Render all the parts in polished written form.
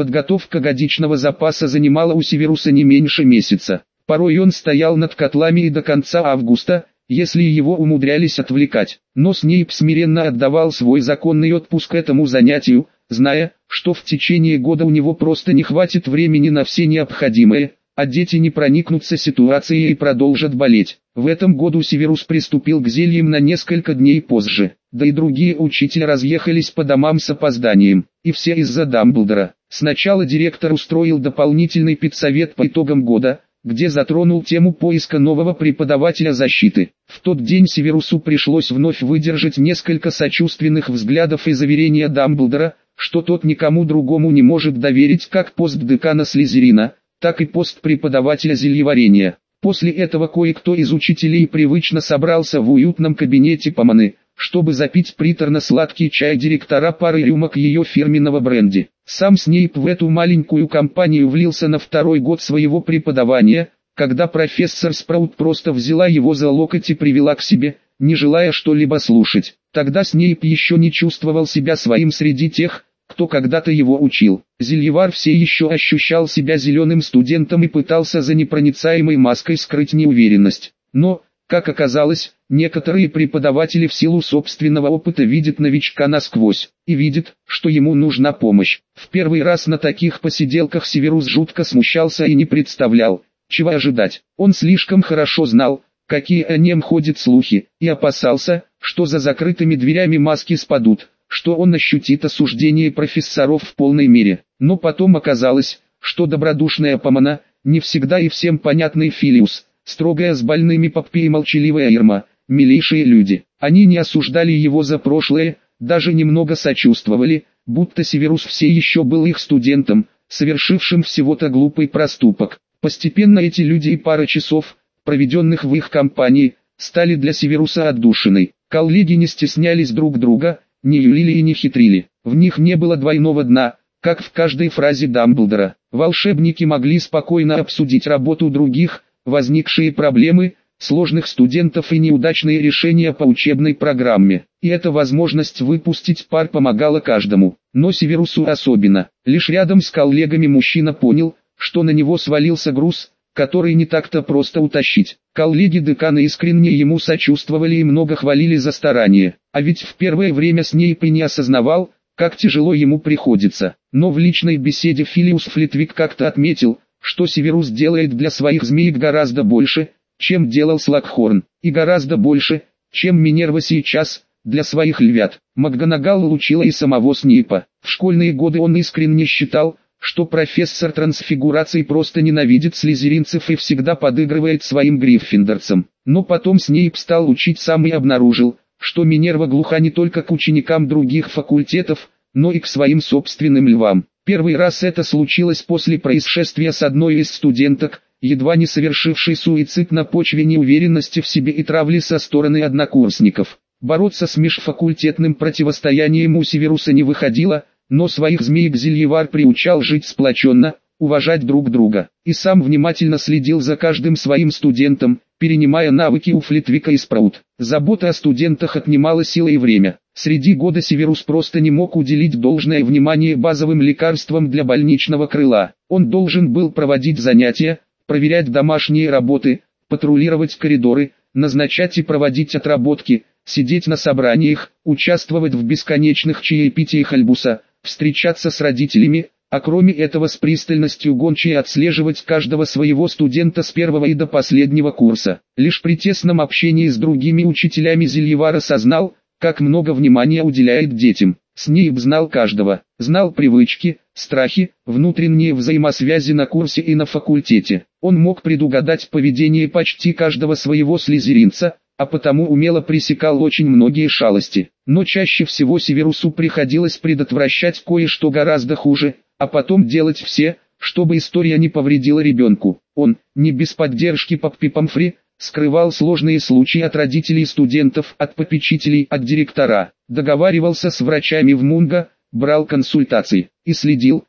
Подготовка годичного запаса занимала у Северуса не меньше месяца. Порой он стоял над котлами и до конца августа, если его умудрялись отвлекать. Но Снейп смиренно отдавал свой законный отпуск этому занятию, зная, что в течение года у него просто не хватит времени на все необходимое, а дети не проникнутся ситуацией и продолжат болеть. В этом году Северус приступил к зельям на несколько дней позже, да и другие учителя разъехались по домам с опозданием, и все из-за Дамблдора. Сначала директор устроил дополнительный педсовет по итогам года, где затронул тему поиска нового преподавателя защиты. В тот день Северусу пришлось вновь выдержать несколько сочувственных взглядов и заверения Дамблдора, что тот никому другому не может доверить как пост декана Слизерина, так и пост преподавателя зельеварения. После этого кое-кто из учителей привычно собрался в уютном кабинете Поманы, чтобы запить приторно-сладкий чай директора парой рюмок ее фирменного бренди. Сам Снейп в эту маленькую компанию влился на второй год своего преподавания, когда профессор Спраут просто взяла его за локоть и привела к себе, не желая что-либо слушать. Тогда Снейп еще не чувствовал себя своим среди тех, кто когда-то его учил. Зельевар все еще ощущал себя зеленым студентом и пытался за непроницаемой маской скрыть неуверенность. Но, как оказалось, некоторые преподаватели в силу собственного опыта видят новичка насквозь, и видят, что ему нужна помощь. В первый раз на таких посиделках Северус жутко смущался и не представлял, чего ожидать. Он слишком хорошо знал, какие о нем ходят слухи, и опасался, что за закрытыми дверями маски спадут, что он ощутит осуждение профессоров в полной мере. Но потом оказалось, что добродушная Помана, не всегда и всем понятный Филиус, строгая с больными Поппи и молчаливая Ирма, милейшие люди. Они не осуждали его за прошлое, даже немного сочувствовали, будто Северус все еще был их студентом, совершившим всего-то глупый проступок. Постепенно эти люди и пара часов, проведенных в их компании, стали для Северуса отдушиной. Коллеги не стеснялись друг друга, не юлили и не хитрили. В них не было двойного дна, как в каждой фразе Дамблдора. Волшебники могли спокойно обсудить работу других, возникшие проблемы, сложных студентов и неудачные решения по учебной программе. И эта возможность выпустить пар помогала каждому, но Северусу особенно. Лишь рядом с коллегами мужчина понял, что на него свалился груз, который не так-то просто утащить. Коллеги декана искренне ему сочувствовали и много хвалили за старание. А ведь в первое время Снейп и не осознавал, как тяжело ему приходится. Но в личной беседе Филиус Флитвик как-то отметил, что Северус делает для своих змеек гораздо больше, чем делал Слакхорн, и гораздо больше, чем Минерва сейчас, для своих львят. МакГонагал учила и самого Снейпа. В школьные годы он искренне считал, что профессор трансфигураций просто ненавидит слизеринцев и всегда подыгрывает своим гриффиндорцам. Но потом Снейп стал учить сам и обнаружил, что Минерва глуха не только к ученикам других факультетов, но и к своим собственным львам. Первый раз это случилось после происшествия с одной из студенток, едва не совершившей суицид на почве неуверенности в себе и травли со стороны однокурсников. Бороться с межфакультетным противостоянием у Северуса не выходило, но своих змеек Зельевар приучал жить сплоченно, уважать друг друга, и сам внимательно следил за каждым своим студентом, перенимая навыки у Флитвика и Спраут. Забота о студентах отнимала силы и время. Среди года Северус просто не мог уделить должное внимание базовым лекарствам для больничного крыла. Он должен был проводить занятия, проверять домашние работы, патрулировать коридоры, назначать и проводить отработки, сидеть на собраниях, участвовать в бесконечных чаепитиях Альбуса, встречаться с родителями, а кроме этого с пристальностью гончей отслеживать каждого своего студента с первого и до последнего курса. Лишь при тесном общении с другими учителями Зельевар осознал, как много внимания уделяет детям. Снейп знал каждого, знал привычки, страхи, внутренние взаимосвязи на курсе и на факультете. Он мог предугадать поведение почти каждого своего слизеринца, а потому умело пресекал очень многие шалости. Но чаще всего Северусу приходилось предотвращать кое-что гораздо хуже, а потом делать все, чтобы история не повредила ребенку. Он, не без поддержки Поппи Помфри, скрывал сложные случаи от родителей студентов, от попечителей, от директора, договаривался с врачами в Мунго, брал консультации и следил.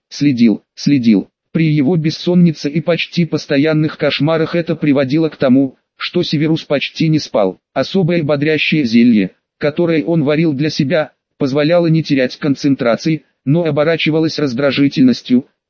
При его бессоннице и почти постоянных кошмарах это приводило к тому, что Северус почти не спал. Особое бодрящее зелье, которое он варил для себя, позволяло не терять концентрации, но оборачивалось раздражительностью,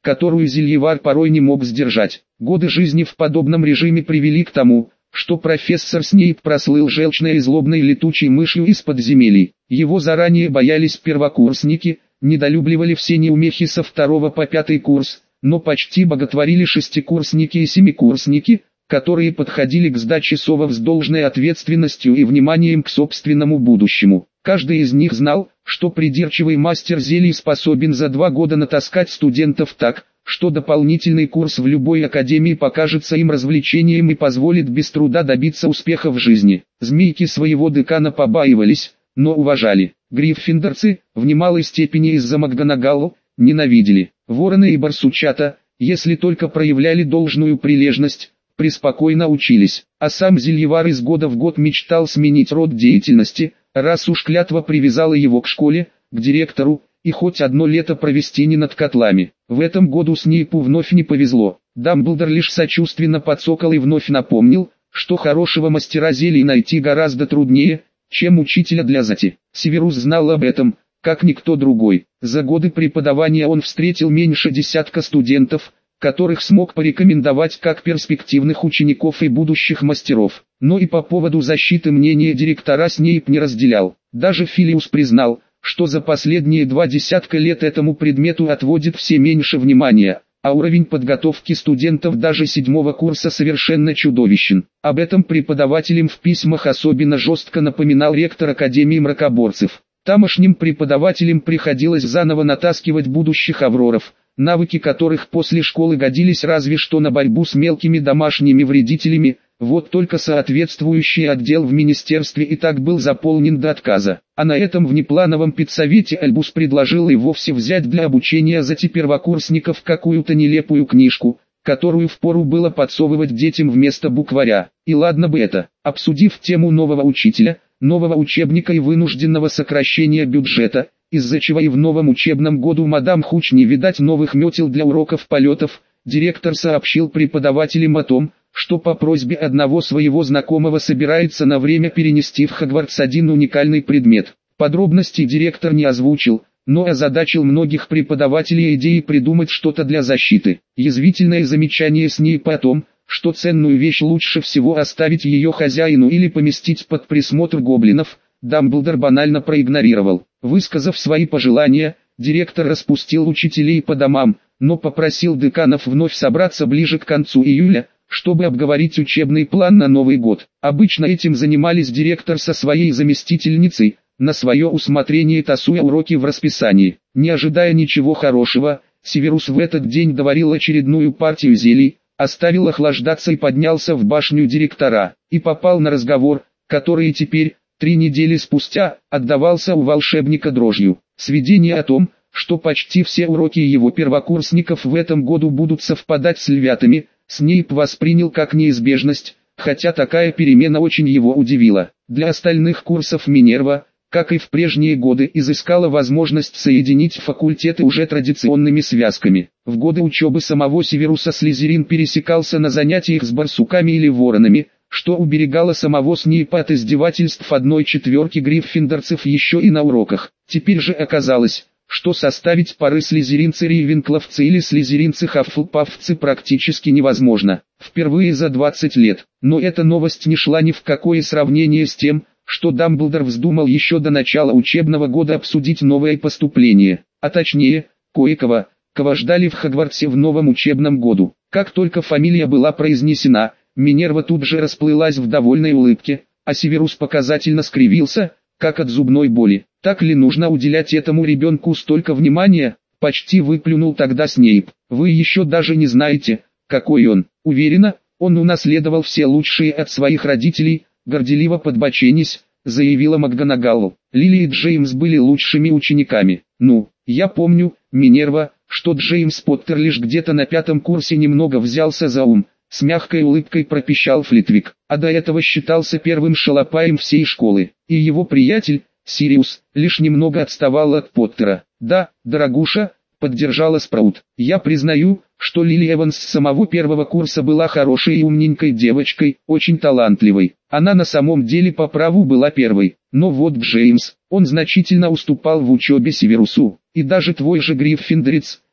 которую зельевар порой не мог сдержать. Годы жизни в подобном режиме привели к тому, что профессор Снейп прослыл желчной и злобной летучей мышью из подземелий. Его заранее боялись первокурсники, недолюбливали все неумехи со 2 по 5 курс, но почти боготворили шестикурсники и семикурсники, которые подходили к сдаче совов с должной ответственностью и вниманием к собственному будущему. Каждый из них знал, что придирчивый мастер зелий способен за 2 года натаскать студентов так, что дополнительный курс в любой академии покажется им развлечением и позволит без труда добиться успеха в жизни. Змейки своего декана побаивались, но уважали. Гриффиндорцы, в немалой степени из-за МакГонагалл, ненавидели. Вороны и барсучата, если только проявляли должную прилежность, преспокойно учились. А сам зельевар из года в год мечтал сменить род деятельности, раз уж клятва привязала его к школе, к директору, и хоть одно лето провести не над котлами. В этом году Снейпу вновь не повезло. Дамблдор лишь сочувственно подсокал и вновь напомнил, что хорошего мастера зелий найти гораздо труднее, чем учителя для зати. Северус знал об этом, как никто другой. За годы преподавания он встретил меньше десятка студентов, которых смог порекомендовать как перспективных учеников и будущих мастеров. Но и по поводу защиты мнения директора Снейп не разделял. Даже Филиус признал, что за последние 2 десятка лет этому предмету отводит все меньше внимания, а уровень подготовки студентов даже 7-го курса совершенно чудовищен. Об этом преподавателям в письмах особенно жестко напоминал ректор Академии мракоборцев. Тамошним преподавателям приходилось заново натаскивать будущих авроров, навыки которых после школы годились разве что на борьбу с мелкими домашними вредителями. Вот только соответствующий отдел в министерстве и так был заполнен до отказа. А на этом внеплановом педсовете Альбус предложил и вовсе взять для обучения зати первокурсников какую-то нелепую книжку, которую впору было подсовывать детям вместо букваря. И ладно бы это. Обсудив тему нового учителя, нового учебника и вынужденного сокращения бюджета, из-за чего и в новом учебном году мадам Хуч не видать новых метел для уроков полетов, директор сообщил преподавателям о том, что по просьбе одного своего знакомого собирается на время перенести в Хогвартс один уникальный предмет. Подробностей директор не озвучил, но озадачил многих преподавателей идеей придумать что-то для защиты. Язвительное замечание Снейпа о том, что ценную вещь лучше всего оставить ее хозяину или поместить под присмотр гоблинов, Дамблдор банально проигнорировал. Высказав свои пожелания, директор распустил учителей по домам, но попросил деканов вновь собраться ближе к концу июля, чтобы обговорить учебный план на Новый год. Обычно этим занимались директор со своей заместительницей, на свое усмотрение тасуя уроки в расписании. Не ожидая ничего хорошего, Северус в этот день доварил очередную партию зелий, оставил охлаждаться и поднялся в башню директора, и попал на разговор, который теперь, 3 недели спустя, отдавался у волшебника дрожью. Сведения о том, что почти все уроки его первокурсников в этом году будут совпадать с львятами, Снейп воспринял как неизбежность, хотя такая перемена очень его удивила. Для остальных курсов Минерва, как и в прежние годы, изыскала возможность соединить факультеты уже традиционными связками. В годы учебы самого Северуса Слизерин пересекался на занятиях с барсуками или воронами, что уберегало самого Снейпа от издевательств 1/4 гриффиндорцев еще и на уроках. Теперь же оказалось, что составить пары слизеринцы-рейвенкловцы или слизеринцы-хаффлпаффцы практически невозможно. Впервые за 20 лет. Но эта новость не шла ни в какое сравнение с тем, что Дамблдор вздумал еще до начала учебного года обсудить новое поступление. А точнее, кое-кого, кого ждали в Хогвартсе в новом учебном году. Как только фамилия была произнесена, Минерва тут же расплылась в довольной улыбке, а Северус показательно скривился, как от зубной боли. Так ли нужно уделять этому ребенку столько внимания? Почти выплюнул тогда Снейп. Вы еще даже не знаете, какой он. Уверена, он унаследовал все лучшие от своих родителей, горделиво подбоченясь, заявила МакГонагалл. Лили и Джеймс были лучшими учениками. Ну, я помню, Минерва, что Джеймс Поттер лишь где-то на 5-м курсе немного взялся за ум. С мягкой улыбкой пропищал Флитвик, а до этого считался первым шалопаем всей школы. И его приятель, Сириус, лишь немного отставал от Поттера. Да, дорогуша, поддержала Спраут. Я признаю, что Лили Эванс с самого 1-го курса была хорошей и умненькой девочкой, очень талантливой. Она на самом деле по праву была первой. Но вот Джеймс, он значительно уступал в учебе Северусу. И даже твой же Гриффиндорец,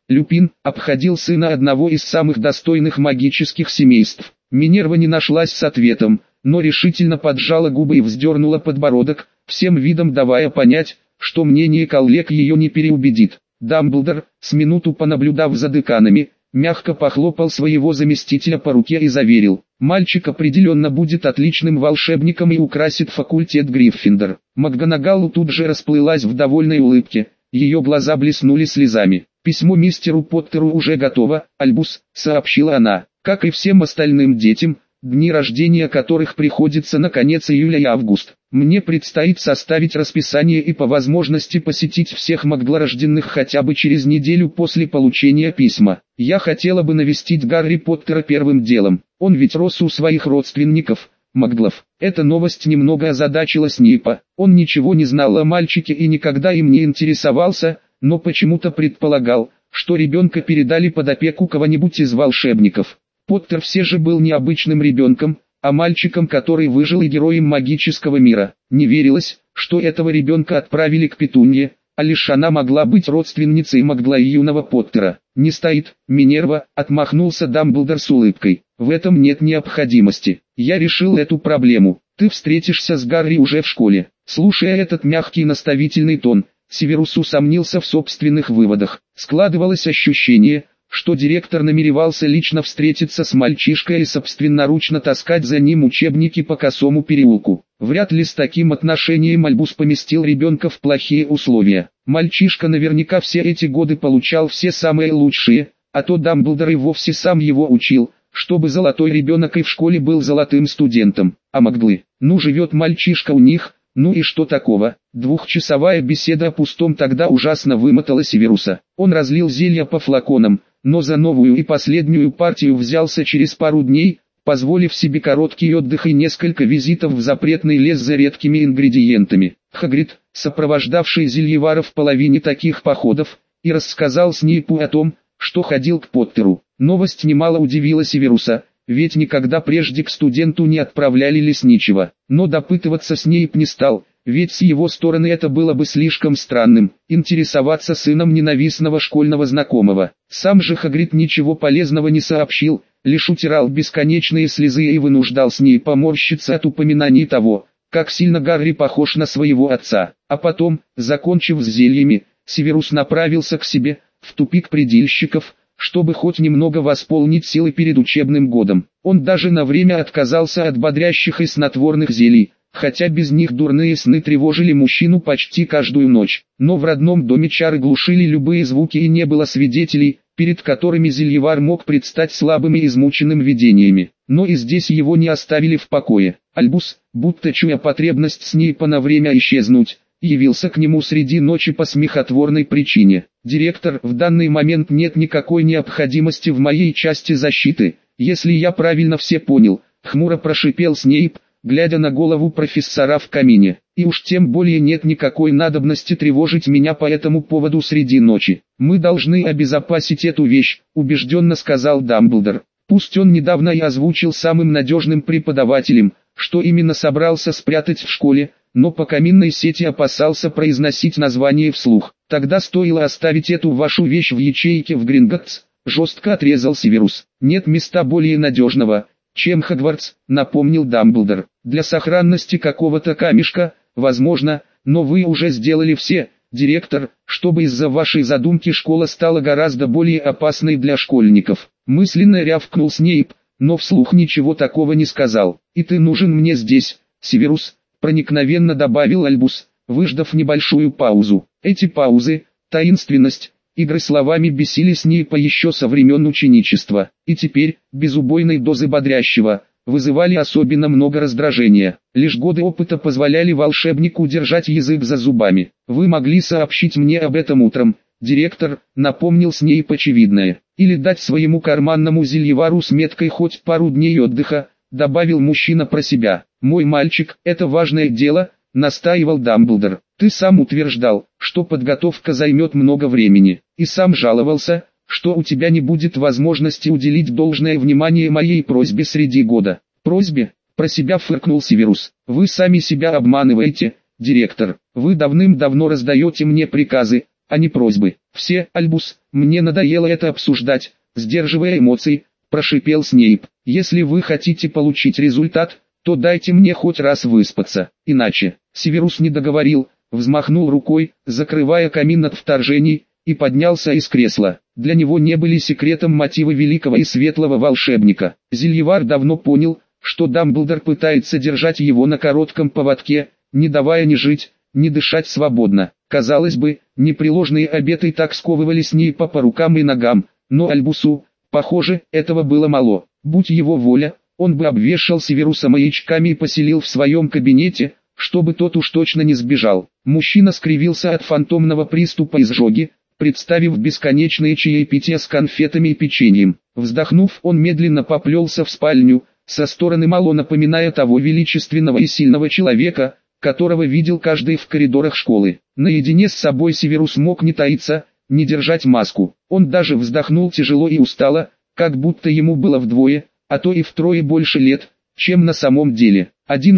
Люпин обходил сына одного из самых достойных магических семейств. Минерва не нашлась с ответом, но решительно поджала губы и вздернула подбородок, всем видом давая понять, что мнение коллег ее не переубедит. Дамблдор, с минуту понаблюдав за деканами, мягко похлопал своего заместителя по руке и заверил: «Мальчик определенно будет отличным волшебником и украсит факультет Гриффиндор». МакГонагалл тут же расплылась в довольной улыбке, ее глаза блеснули слезами. «Письмо мистеру Поттеру уже готово, Альбус», — сообщила она, — «как и всем остальным детям, дни рождения которых приходятся на конец июля и август. Мне предстоит составить расписание и по возможности посетить всех магдлорожденных хотя бы через неделю после получения письма. Я хотела бы навестить Гарри Поттера первым делом, он ведь рос у своих родственников, Магдлов». Эта новость немного озадачила Снейпа. Он ничего не знал о мальчике и никогда им не интересовался, но почему-то предполагал, что ребенка передали под опеку кого-нибудь из волшебников. Поттер все же был не обычным ребенком, а мальчиком, который выжил и героем магического мира. Не верилось, что этого ребенка отправили к Петунье, а лишь она могла быть родственницей Магдла и юного Поттера. «Не стоит, Минерва», — отмахнулся Дамблдор с улыбкой. «В этом нет необходимости. Я решил эту проблему. Ты встретишься с Гарри уже в школе». Слушая этот мягкий наставительный тон, Северус усомнился в собственных выводах. Складывалось ощущение, что директор намеревался лично встретиться с мальчишкой и собственноручно таскать за ним учебники по Косому переулку. Вряд ли с таким отношением Альбус поместил ребенка в плохие условия. Мальчишка наверняка все эти годы получал все самые лучшие, а то Дамблдор и вовсе сам его учил, чтобы золотой ребенок и в школе был золотым студентом. А Магдлы, ну живет мальчишка у них, ну и что такого? Двухчасовая беседа о пустом тогда ужасно вымотала Северуса. Он разлил зелья по флаконам, но за новую и последнюю партию взялся через пару дней, позволив себе короткий отдых и несколько визитов в запретный лес за редкими ингредиентами. Хагрид, сопровождавший Зельевара в половине таких походов, и рассказал Снейпу о том, что ходил к Поттеру. Новость немало удивила Северуса, ведь никогда прежде к студенту не отправляли лесничего. Но допытываться Снейп не стал, ведь с его стороны это было бы слишком странным, интересоваться сыном ненавистного школьного знакомого. Сам же Хагрид ничего полезного не сообщил, лишь утирал бесконечные слезы и вынуждал Снейпа морщиться от упоминаний того, как сильно Гарри похож на своего отца. А потом, закончив с зельями, Северус направился к себе, в тупик предельщиков, чтобы хоть немного восполнить силы перед учебным годом. Он даже на время отказался от бодрящих и снотворных зелий, хотя без них дурные сны тревожили мужчину почти каждую ночь. Но в родном доме чары глушили любые звуки и не было свидетелей, перед которыми Зельевар мог предстать слабым и измученным видениями. Но и здесь его не оставили в покое. Альбус, будто чуя потребность Снейпа на время исчезнуть, явился к нему среди ночи по смехотворной причине. «Директор, в данный момент нет никакой необходимости в моей части защиты, если я правильно все понял», — хмуро прошипел Снейп, глядя на голову профессора в камине. «И уж тем более нет никакой надобности тревожить меня по этому поводу среди ночи. Мы должны обезопасить эту вещь», — убежденно сказал Дамблдор. Пусть он недавно и озвучил самым надежным преподавателем, что именно собрался спрятать в школе, но по каминной сети опасался произносить название вслух. «Тогда стоило оставить эту вашу вещь в ячейке в Гринготтс», — жестко отрезал Северус. «Нет места более надежного, чем Хогвартс», — напомнил Дамблдор. «Для сохранности какого-то камешка, возможно, но вы уже сделали все, директор, чтобы из-за вашей задумки школа стала гораздо более опасной для школьников». Мысленно рявкнул Снейп, но вслух ничего такого не сказал. «И ты нужен мне здесь, Северус», — проникновенно добавил Альбус, выждав небольшую паузу. Эти паузы, таинственность, игры словами бесили Снейпа еще со времен ученичества, и теперь, без убойной дозы бодрящего, вызывали особенно много раздражения. Лишь годы опыта позволяли волшебнику держать язык за зубами. «Вы могли сообщить мне об этом утром, директор», — напомнил Снейп очевидное, «или дать своему карманному Зельевару с меткой хоть пару дней отдыха», — добавил мужчина про себя. «Мой мальчик, это важное дело», — настаивал Дамблдор. «Ты сам утверждал, что подготовка займет много времени, и сам жаловался, что у тебя не будет возможности уделить должное внимание моей просьбе среди года». «Просьбе?» — про себя фыркнул Северус. «Вы сами себя обманываете, директор. Вы давным-давно раздаете мне приказы, а не просьбы. «Все, Альбус, мне надоело это обсуждать», — сдерживая эмоции, прошипел Снейп. «Если вы хотите получить результат, то дайте мне хоть раз выспаться, иначе...» Северус не договорил, взмахнул рукой, закрывая камин от вторжений, и поднялся из кресла. Для него не были секретом мотивы великого и светлого волшебника. Зельевар давно понял, что Дамблдор пытается держать его на коротком поводке, не давая ни жить, ни дышать свободно. Казалось бы, непреложные обеты так сковывали Снейпа по рукам и ногам, но Альбусу, похоже, этого было мало. Будь его воля, он бы обвешал Северуса маячками и поселил в своем кабинете, чтобы тот уж точно не сбежал. Мужчина скривился от фантомного приступа изжоги, представив бесконечные чаепития с конфетами и печеньем. Вздохнув, он медленно поплелся в спальню, со стороны мало напоминая того величественного и сильного человека, которого видел каждый в коридорах школы. Наедине с собой Северус мог не таиться, не держать маску. Он даже вздохнул тяжело и устало, как будто ему было вдвое, а то и втрое больше лет, чем на самом деле.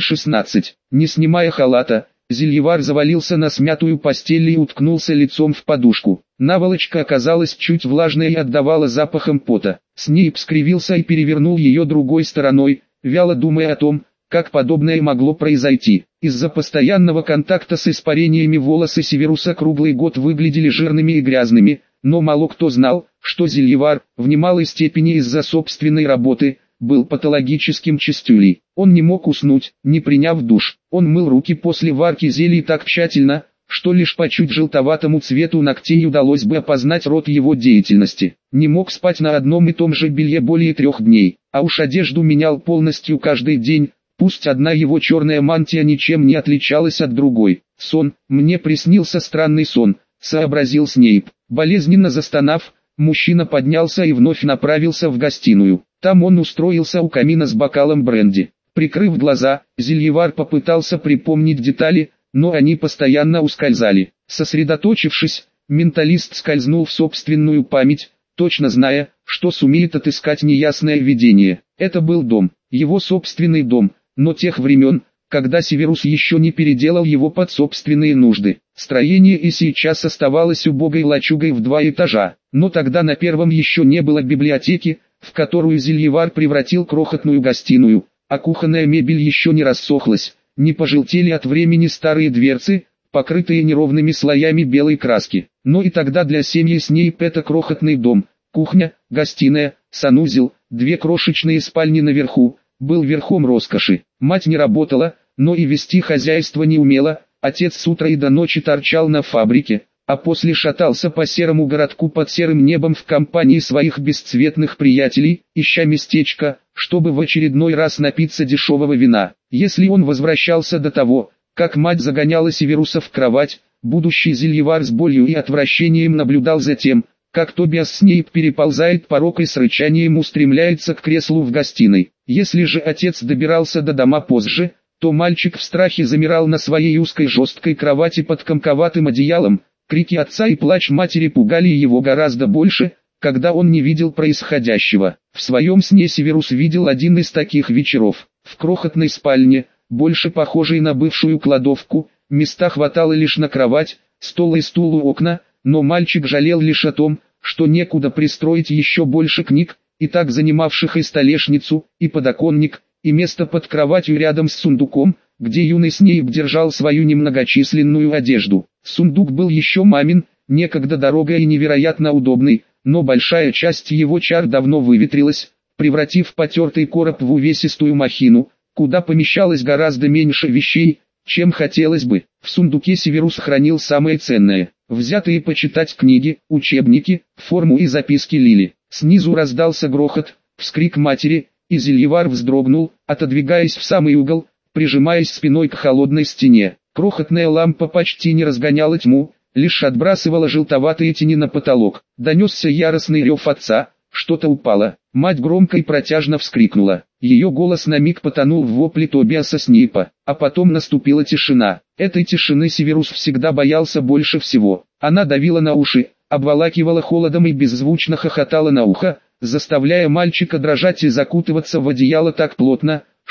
1:16. Не снимая халата, Зельевар завалился на смятую постель и уткнулся лицом в подушку. Наволочка оказалась чуть влажной и отдавала запахом пота. Снейп скривился и перевернул ее другой стороной, вяло думая о том, как подобное могло произойти. Из-за постоянного контакта с испарениями волосы Северуса круглый год выглядели жирными и грязными, но мало кто знал, что Зельевар, в немалой степени из-за собственной работы, был патологическим чистюлей. Он не мог уснуть, не приняв душ. Он мыл руки после варки зелий так тщательно, что лишь по чуть желтоватому цвету ногтей удалось бы опознать род его деятельности. Не мог спать на одном и том же белье более 3 дней, а уж одежду менял полностью каждый день, пусть одна его черная мантия ничем не отличалась от другой. «Сон, мне приснился странный сон», — сообразил Снейп. Болезненно застонав, мужчина поднялся и вновь направился в гостиную. Там он устроился у камина с бокалом бренди. Прикрыв глаза, Зельевар попытался припомнить детали, но они постоянно ускользали. Сосредоточившись, менталист скользнул в собственную память, точно зная, что сумеет отыскать неясное видение. Это был дом, его собственный дом, но тех времен, когда Северус еще не переделал его под собственные нужды. Строение и сейчас оставалось убогой лачугой в 2 этажа, но тогда на первом еще не было библиотеки, в которую Зельевар превратил крохотную гостиную, а кухонная мебель еще не рассохлась, не пожелтели от времени старые дверцы, покрытые неровными слоями белой краски. Но и тогда для семьи Снейп это крохотный дом, кухня, гостиная, санузел, 2 крошечные спальни наверху, был верхом роскоши. Мать не работала, но и вести хозяйство не умела, отец с утра и до ночи торчал на фабрике, а после шатался по серому городку под серым небом в компании своих бесцветных приятелей, ища местечко, чтобы в очередной раз напиться дешевого вина. Если он возвращался до того, как мать загоняла Северуса в кровать, будущий Зельевар с болью и отвращением наблюдал за тем, как Тобиас Снейп переползает порог и с рычанием устремляется к креслу в гостиной. Если же отец добирался до дома позже, то мальчик в страхе замирал на своей узкой жесткой кровати под комковатым одеялом. Крики отца и плач матери пугали его гораздо больше, когда он не видел происходящего. В своем сне Северус видел один из таких вечеров. В крохотной спальне, больше похожей на бывшую кладовку, места хватало лишь на кровать, стол и стул у окна, но мальчик жалел лишь о том, что некуда пристроить еще больше книг, и так занимавших и столешницу, и подоконник, и место под кроватью рядом с сундуком, где юный Снейп держал свою немногочисленную одежду. Сундук был еще мамин, некогда дорогой и невероятно удобный, но большая часть его чар давно выветрилась, превратив потертый короб в увесистую махину, куда помещалось гораздо меньше вещей, чем хотелось бы. В сундуке Северус хранил самое ценное, взятые почитать книги, учебники, форму и записки Лили. Снизу раздался грохот, вскрик матери, и Зельевар вздрогнул, отодвигаясь в самый угол, прижимаясь спиной к холодной стене. Крохотная лампа почти не разгоняла тьму, лишь отбрасывала желтоватые тени на потолок. Донесся яростный рев отца, что-то упало. Мать громко и протяжно вскрикнула. Ее голос на миг потонул в вопле Тобиаса Снейпа, а потом наступила тишина. Этой тишины Северус всегда боялся больше всего. Она давила на уши, обволакивала холодом и беззвучно хохотала на ухо, заставляя мальчика дрожать и закутываться в одеяло так плотно,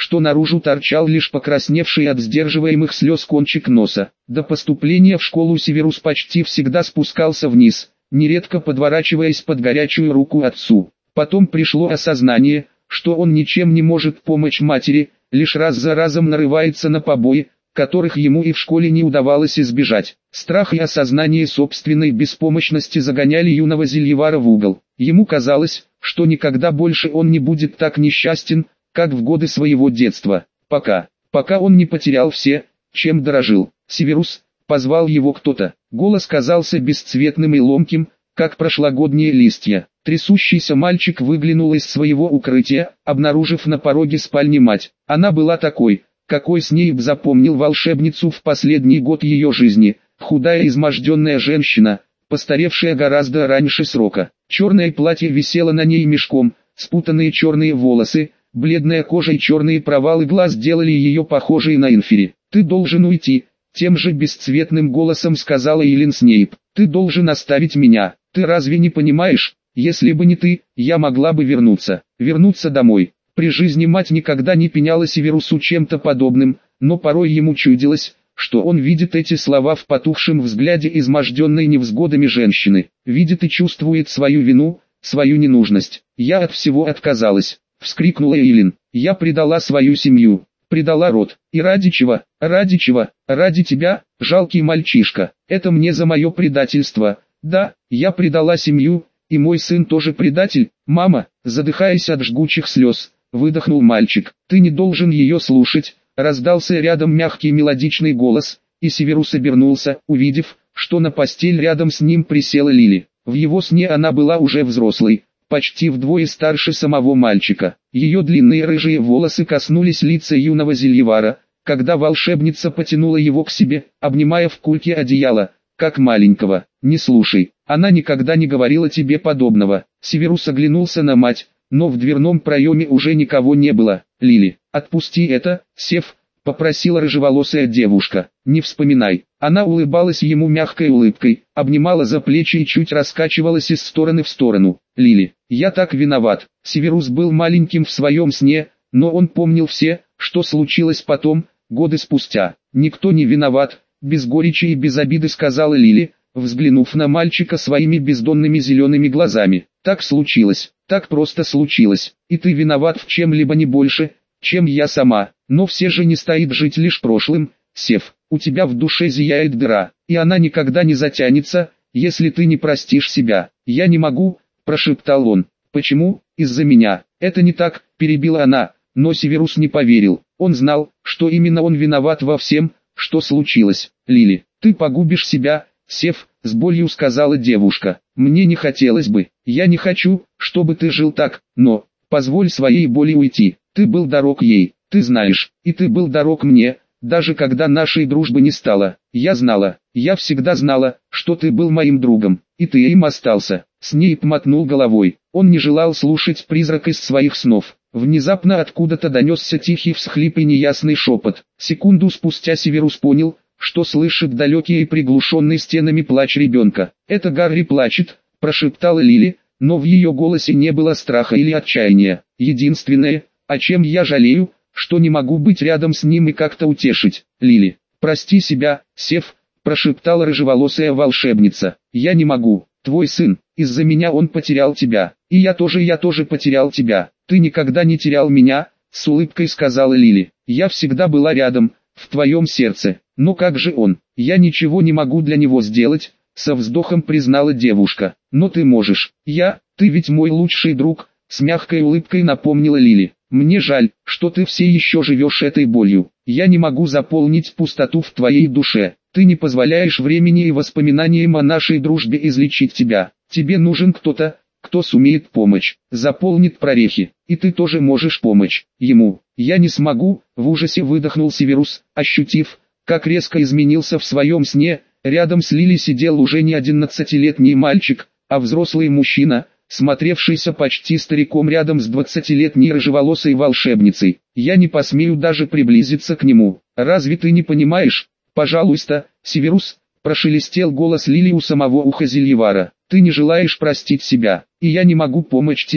что наружу торчал лишь покрасневший от сдерживаемых слез кончик носа. До поступления в школу Северус почти всегда спускался вниз, нередко подворачиваясь под горячую руку отцу. Потом пришло осознание, что он ничем не может помочь матери, лишь раз за разом нарывается на побои, которых ему и в школе не удавалось избежать. Страх и осознание собственной беспомощности загоняли юного Зельевара в угол. Ему казалось, что никогда больше он не будет так несчастен, как в годы своего детства, пока он не потерял все, чем дорожил. «Северус», — позвал его кто-то. Голос казался бесцветным и ломким, как прошлогодние листья. Трясущийся мальчик выглянул из своего укрытия, обнаружив на пороге спальни мать. Она была такой, какой Снейп запомнил волшебницу в последний год ее жизни, худая изможденная женщина, постаревшая гораздо раньше срока. Черное платье висело на ней мешком, спутанные черные волосы, бледная кожа и черные провалы глаз делали ее похожей на Инфери. «Ты должен уйти», — тем же бесцветным голосом сказала Эллен Снейп. «Ты должен оставить меня. Ты разве не понимаешь, если бы не ты, я могла бы вернуться домой». При жизни мать никогда не пеняла Северусу чем-то подобным, но порой ему чудилось, что он видит эти слова в потухшем взгляде изможденной невзгодами женщины, видит и чувствует свою вину, свою ненужность. «Я от всего отказалась», — вскрикнула Эллен. «Я предала свою семью, предала род. И ради чего? Ради чего? Ради тебя, жалкий мальчишка. Это мне за мое предательство. Да, я предала семью, и мой сын тоже предатель. Мама», задыхаясь от жгучих слез, выдохнул мальчик. «Ты не должен ее слушать», раздался рядом мягкий мелодичный голос, и Северус обернулся, увидев, что на постель рядом с ним присела Лили. В его сне она была уже взрослой, почти вдвое старше самого мальчика. Ее длинные рыжие волосы коснулись лица юного Зельевара, когда волшебница потянула его к себе, обнимая в кульке одеяла, как маленького. «Не слушай, она никогда не говорила тебе подобного». Северус оглянулся на мать, но в дверном проеме уже никого не было. «Лили, отпусти это, Сев», — попросила рыжеволосая девушка. «Не вспоминай». Она улыбалась ему мягкой улыбкой, обнимала за плечи и чуть раскачивалась из стороны в сторону. «Лили, я так виноват». Северус был маленьким в своем сне, но он помнил все, что случилось потом, годы спустя. «Никто не виноват», — без горечи и без обиды сказала Лили, взглянув на мальчика своими бездонными зелеными глазами. «Так случилось, так просто случилось, и ты виноват в чем-либо не больше, чем я сама, но все же не стоит жить лишь прошлым, Сев, у тебя в душе зияет дыра, и она никогда не затянется, если ты не простишь себя». «Я не могу», — прошептал он. «Почему? Из-за меня». «Это не так», — перебила она, но Северус не поверил. Он знал, что именно он виноват во всем, что случилось. «Лили, ты погубишь себя, Сев», — с болью сказала девушка. «Мне не хотелось бы, я не хочу, чтобы ты жил так, но, позволь своей боли уйти. Ты был дорог ей, ты знаешь, и ты был дорог мне, даже когда нашей дружбы не стало. Я знала, я всегда знала, что ты был моим другом, и ты им остался». Снейп мотнул головой, он не желал слушать призрак из своих снов. Внезапно откуда-то донесся тихий всхлип и неясный шепот. Секунду спустя Северус понял, что слышит далекий и приглушенный стенами плач ребенка. «Это Гарри плачет», — прошептала Лили, но в ее голосе не было страха или отчаяния. «Единственное, о чем я жалею, что не могу быть рядом с ним и как-то утешить. Лили, прости себя, Сев», — прошептала рыжеволосая волшебница. «Я не могу, твой сын, из-за меня он потерял тебя, и я тоже потерял тебя. Ты никогда не терял меня», — с улыбкой сказала Лили. «Я всегда была рядом, в твоем сердце. Но как же он? Я ничего не могу для него сделать», — со вздохом признала девушка. «Но ты можешь. Ты ведь мой лучший друг», — с мягкой улыбкой напомнила Лили. «Мне жаль, что ты все еще живешь этой болью. Я не могу заполнить пустоту в твоей душе. Ты не позволяешь времени и воспоминаниям о нашей дружбе излечить тебя. Тебе нужен кто-то, кто сумеет помочь, заполнит прорехи, и ты тоже можешь помочь ему». «Я не смогу», — в ужасе выдохнул Северус, ощутив, как резко изменился в своем сне. Рядом с Лили сидел уже не 11-летний мальчик, а взрослый мужчина, смотревшийся почти стариком рядом с 20-летней рыжеволосой волшебницей. «Я не посмею даже приблизиться к нему. Разве ты не понимаешь? Пожалуйста, Северус», — прошелестел голос Лили у самого уха Зельевара. «Ты не желаешь простить себя, и я не могу помочь тебе»,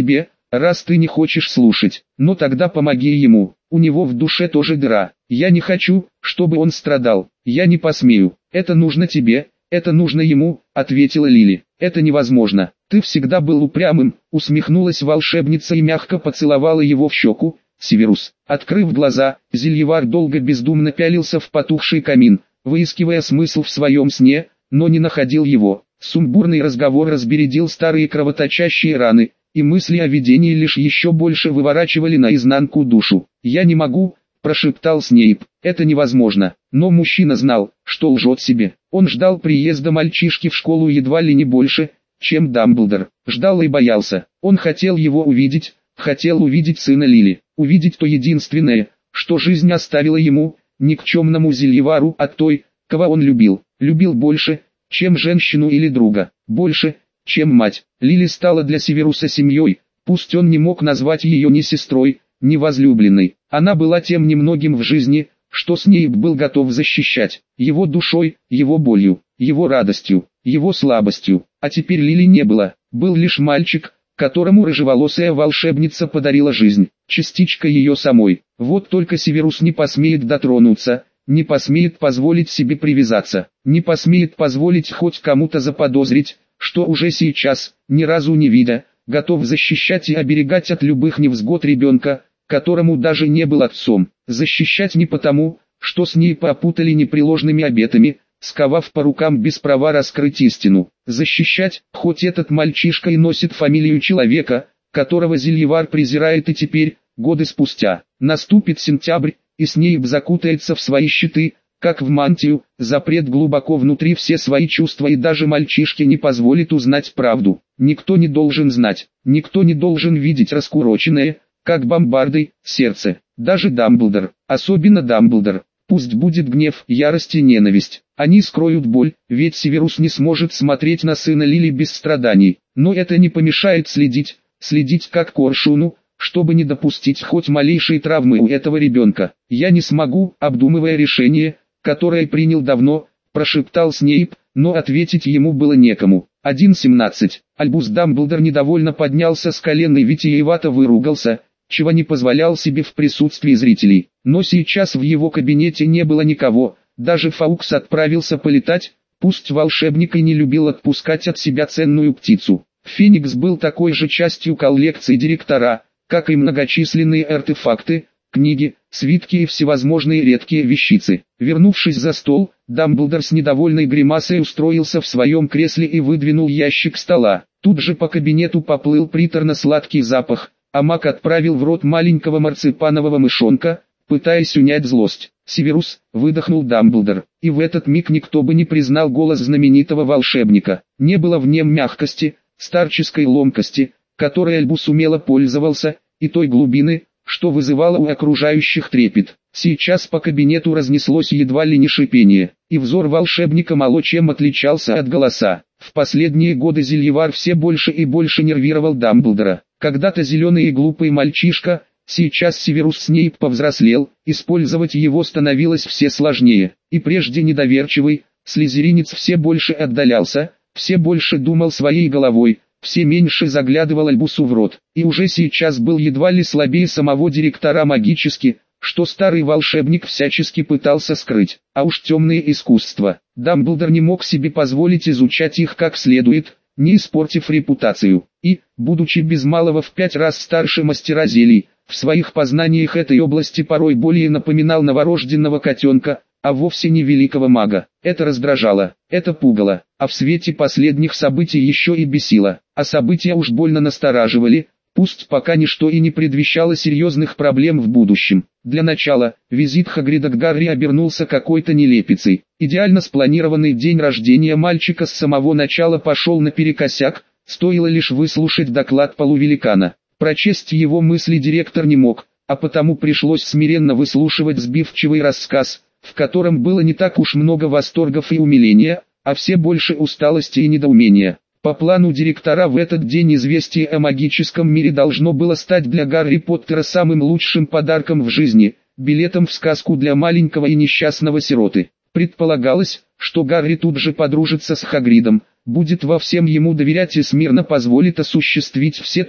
раз ты не хочешь слушать, но тогда помоги ему, у него в душе тоже дыра. Я не хочу, чтобы он страдал, я не посмею, это нужно тебе, это нужно ему, ответила Лили. Это невозможно, ты всегда был упрямым, усмехнулась волшебница и мягко поцеловала его в щеку. Северус, открыв глаза, Зельевар долго бездумно пялился в потухший камин, выискивая смысл в своем сне, но не находил его. Сумбурный разговор разбередил старые кровоточащие раны, и мысли о видении лишь еще больше выворачивали наизнанку душу. «Я не могу», – прошептал Снейп, – «это невозможно». Но мужчина знал, что лжет себе. Он ждал приезда мальчишки в школу едва ли не больше, чем Дамблдор. Ждал и боялся. Он хотел его увидеть, хотел увидеть сына Лили, увидеть то единственное, что жизнь оставила ему, никчемному Зельевару, от той, кого он любил. Любил больше, чем женщину или друга, больше, чем мать. Лили стала для Северуса семьей, пусть он не мог назвать ее ни сестрой, ни возлюбленной. Она была тем немногим в жизни, что Снейп был готов защищать, его душой, его болью, его радостью, его слабостью. А теперь Лили не было, был лишь мальчик, которому рыжеволосая волшебница подарила жизнь, частичка ее самой. Вот только Северус не посмеет дотронуться, не посмеет позволить себе привязаться, не посмеет позволить хоть кому-то заподозрить, что уже сейчас, ни разу не видя, готов защищать и оберегать от любых невзгод ребенка, которому даже не был отцом. Защищать не потому, что с ней попутали непреложными обетами, сковав по рукам без права раскрыть истину. Защищать, хоть этот мальчишка и носит фамилию человека, которого Зельевар презирает и теперь, годы спустя, наступит сентябрь, и Снейп закутается в свои щиты, как в мантию, запрет глубоко внутри все свои чувства и даже мальчишке не позволит узнать правду. Никто не должен знать, никто не должен видеть раскуроченное, как бомбардой, сердце. Даже Дамблдор, особенно Дамблдор. Пусть будет гнев, ярость и ненависть. Они скроют боль, ведь Северус не сможет смотреть на сына Лили без страданий. Но это не помешает следить как коршуну, чтобы не допустить хоть малейшей травмы у этого ребенка. «Я не смогу», обдумывая решение, которое принял давно, прошептал Снейп, но ответить ему было некому. 1:17. Альбус Дамблдор недовольно поднялся с колен и витиевато выругался, чего не позволял себе в присутствии зрителей. Но сейчас в его кабинете не было никого, даже Фаукс отправился полетать, пусть волшебник и не любил отпускать от себя ценную птицу. Феникс был такой же частью коллекции директора, как и многочисленные артефакты, книги, свитки и всевозможные редкие вещицы. Вернувшись за стол, Дамблдор с недовольной гримасой устроился в своем кресле и выдвинул ящик стола. Тут же по кабинету поплыл приторно-сладкий запах, а маг отправил в рот маленького марципанового мышонка, пытаясь унять злость. «Северус», — выдохнул Дамблдор, и в этот миг никто бы не признал голос знаменитого волшебника. Не было в нем мягкости, старческой ломкости, которой Альбус умело пользовался, и той глубины, что вызывало у окружающих трепет. Сейчас по кабинету разнеслось едва ли не шипение, и взор волшебника мало чем отличался от голоса. В последние годы Зельевар все больше и больше нервировал Дамблдора. Когда-то зеленый и глупый мальчишка, сейчас Северус Снейп повзрослел, использовать его становилось все сложнее, и прежде недоверчивый, слизеринец все больше отдалялся, все больше думал своей головой, все меньше заглядывал Альбусу в рот, и уже сейчас был едва ли слабее самого директора магически, что старый волшебник всячески пытался скрыть. А уж темные искусства, Дамблдор не мог себе позволить изучать их как следует, не испортив репутацию, и, будучи без малого в 5 раз старше мастера зелий, в своих познаниях этой области порой более напоминал новорожденного котенка, а вовсе не великого мага. Это раздражало, это пугало, а в свете последних событий еще и бесило. А события уж больно настораживали, пусть пока ничто и не предвещало серьезных проблем в будущем. Для начала, визит Хагрида к Гарри обернулся какой-то нелепицей. Идеально спланированный день рождения мальчика с самого начала пошел наперекосяк, стоило лишь выслушать доклад полувеликана. Прочесть его мысли директор не мог, а потому пришлось смиренно выслушивать сбивчивый рассказ, в котором было не так уж много восторгов и умиления, а все больше усталости и недоумения. По плану директора в этот день известие о магическом мире должно было стать для Гарри Поттера самым лучшим подарком в жизни, билетом в сказку для маленького и несчастного сироты. Предполагалось, что Гарри тут же подружится с Хагридом, будет во всем ему доверять и смирно позволит осуществить все то,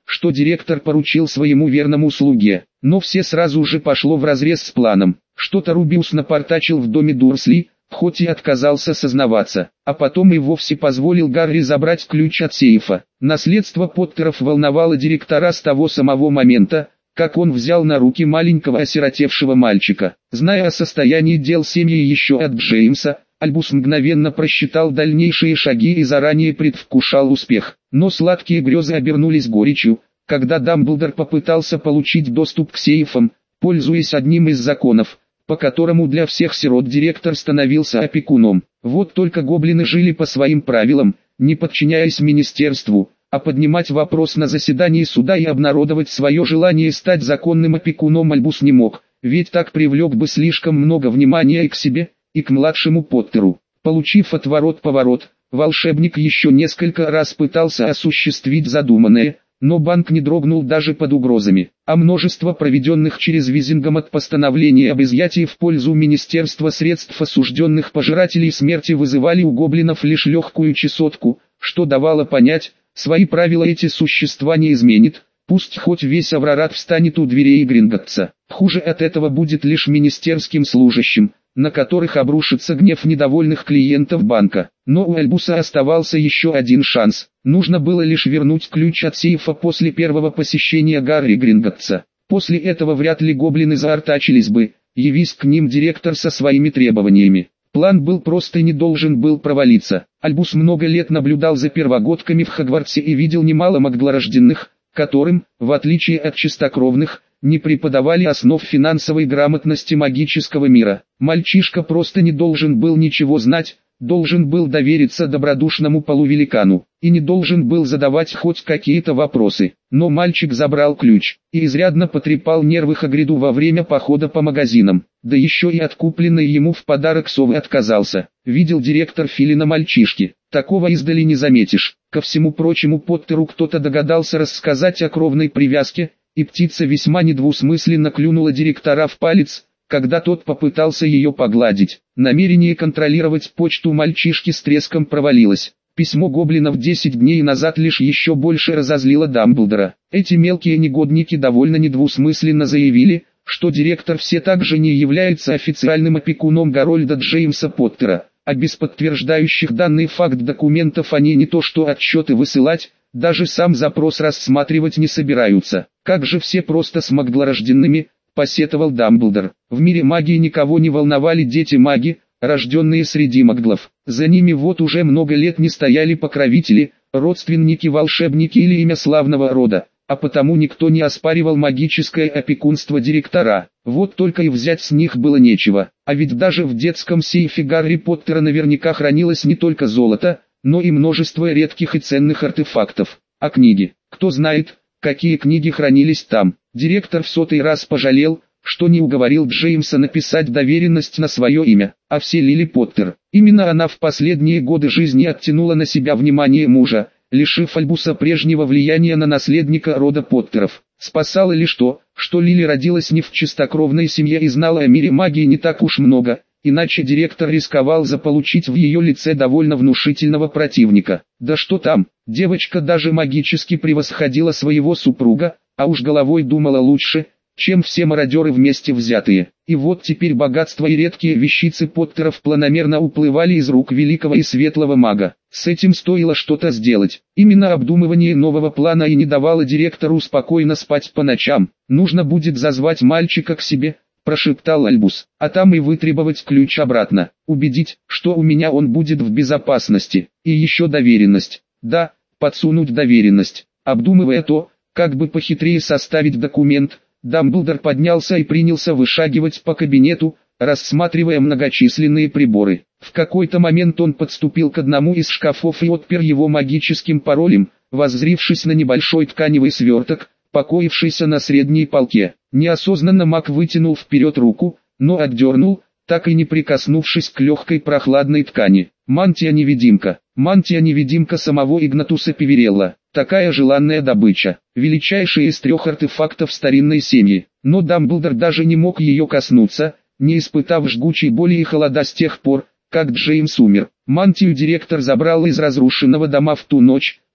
что директор поручил своему верному слуге. Но все сразу же пошло вразрез с планом. Что-то Рубиус напортачил в доме Дурсли, хоть и отказался сознаваться, а потом и вовсе позволил Гарри забрать ключ от сейфа. Наследство Поттеров волновало директора с того самого момента, как он взял на руки маленького осиротевшего мальчика. Зная о состоянии дел семьи еще от Джеймса, Альбус мгновенно просчитал дальнейшие шаги и заранее предвкушал успех. Но сладкие грезы обернулись горечью, когда Дамблдор попытался получить доступ к сейфам, пользуясь одним из законов, по которому для всех сирот директор становился опекуном. Вот только гоблины жили по своим правилам, не подчиняясь министерству, а поднимать вопрос на заседании суда и обнародовать свое желание стать законным опекуном Альбус не мог, ведь так привлек бы слишком много внимания и к себе, и к младшему Поттеру. Получив отворот-поворот, волшебник еще несколько раз пытался осуществить задуманное, но банк не дрогнул даже под угрозами, а множество проведенных через Визингамот постановлений об изъятии в пользу Министерства средств осужденных пожирателей смерти вызывали у гоблинов лишь легкую чесотку, что давало понять, свои правила эти существа не изменит, пусть хоть весь Аврорат встанет у дверей Гринготтса. Хуже от этого будет лишь министерским служащим, на которых обрушится гнев недовольных клиентов банка. Но у Альбуса оставался еще один шанс. Нужно было лишь вернуть ключ от сейфа после первого посещения Гарри Гринготтса. После этого вряд ли гоблины заортачились бы, явись к ним директор со своими требованиями. План был прост и не должен был провалиться. Альбус много лет наблюдал за первогодками в Хогвартсе и видел немало маглорожденных, которым, в отличие от чистокровных, не преподавали основ финансовой грамотности магического мира. Мальчишка просто не должен был ничего знать, должен был довериться добродушному полувеликану, и не должен был задавать хоть какие-то вопросы. Но мальчик забрал ключ, и изрядно потрепал нервы Хагриду во время похода по магазинам, да еще и от купленной ему в подарок совы отказался. Видел директор Филина мальчишки, такого издали не заметишь. Ко всему прочему Поттеру кто-то догадался рассказать о кровной привязке, и птица весьма недвусмысленно клюнула директора в палец, когда тот попытался ее погладить. Намерение контролировать почту мальчишки с треском провалилось. Письмо гоблинов 10 дней назад лишь еще больше разозлило Дамблдора. Эти мелкие негодники довольно недвусмысленно заявили, что директор все так же не является официальным опекуном Гарольда Джеймса Поттера, а без подтверждающих данный факт документов они не то что отчеты высылать, даже сам запрос рассматривать не собираются. Как же все просто с маглорожденными, посетовал Дамблдор. В мире магии никого не волновали дети-маги, рожденные среди маглов. За ними вот уже много лет не стояли покровители, родственники-волшебники или имя славного рода, а потому никто не оспаривал магическое опекунство директора. Вот только и взять с них было нечего. А ведь даже в детском сейфе Гарри Поттера наверняка хранилось не только золото, но и множество редких и ценных артефактов. А книги? Кто знает, какие книги хранились там. Директор в 100-й раз пожалел, что не уговорил Джеймса написать доверенность на свое имя, а все Лили Поттер. Именно она в последние годы жизни оттянула на себя внимание мужа, лишив Альбуса прежнего влияния на наследника рода Поттеров. Спасало лишь то, что Лили родилась не в чистокровной семье и знала о мире магии не так уж много, иначе директор рисковал заполучить в ее лице довольно внушительного противника. Да что там, девочка даже магически превосходила своего супруга, а уж головой думала лучше, чем все мародеры вместе взятые. И вот теперь богатство и редкие вещицы Поттеров планомерно уплывали из рук великого и светлого мага. С этим стоило что-то сделать. Именно обдумывание нового плана и не давало директору спокойно спать по ночам. Нужно будет зазвать мальчика к себе, прошептал Альбус, а там и вытребовать ключ обратно. Убедить, что у меня он будет в безопасности. И еще доверенность. Да, подсунуть доверенность. Обдумывая то, как бы похитрее составить документ, Дамблдор поднялся и принялся вышагивать по кабинету, рассматривая многочисленные приборы. В какой-то момент он подступил к одному из шкафов и отпер его магическим паролем, воззрившись на небольшой тканевый сверток, покоившийся на средней полке. Неосознанно маг вытянул вперед руку, но отдернул, так и не прикоснувшись к легкой прохладной ткани. Мантия-невидимка. Мантия-невидимка самого Игнатуса Певерелла. Такая желанная добыча, величайшая из 3 артефактов старинной семьи. Но Дамблдор даже не мог ее коснуться, не испытав жгучей боли и холода с тех пор, как Джеймс умер. Мантию директор забрал из разрушенного дома в ту ночь,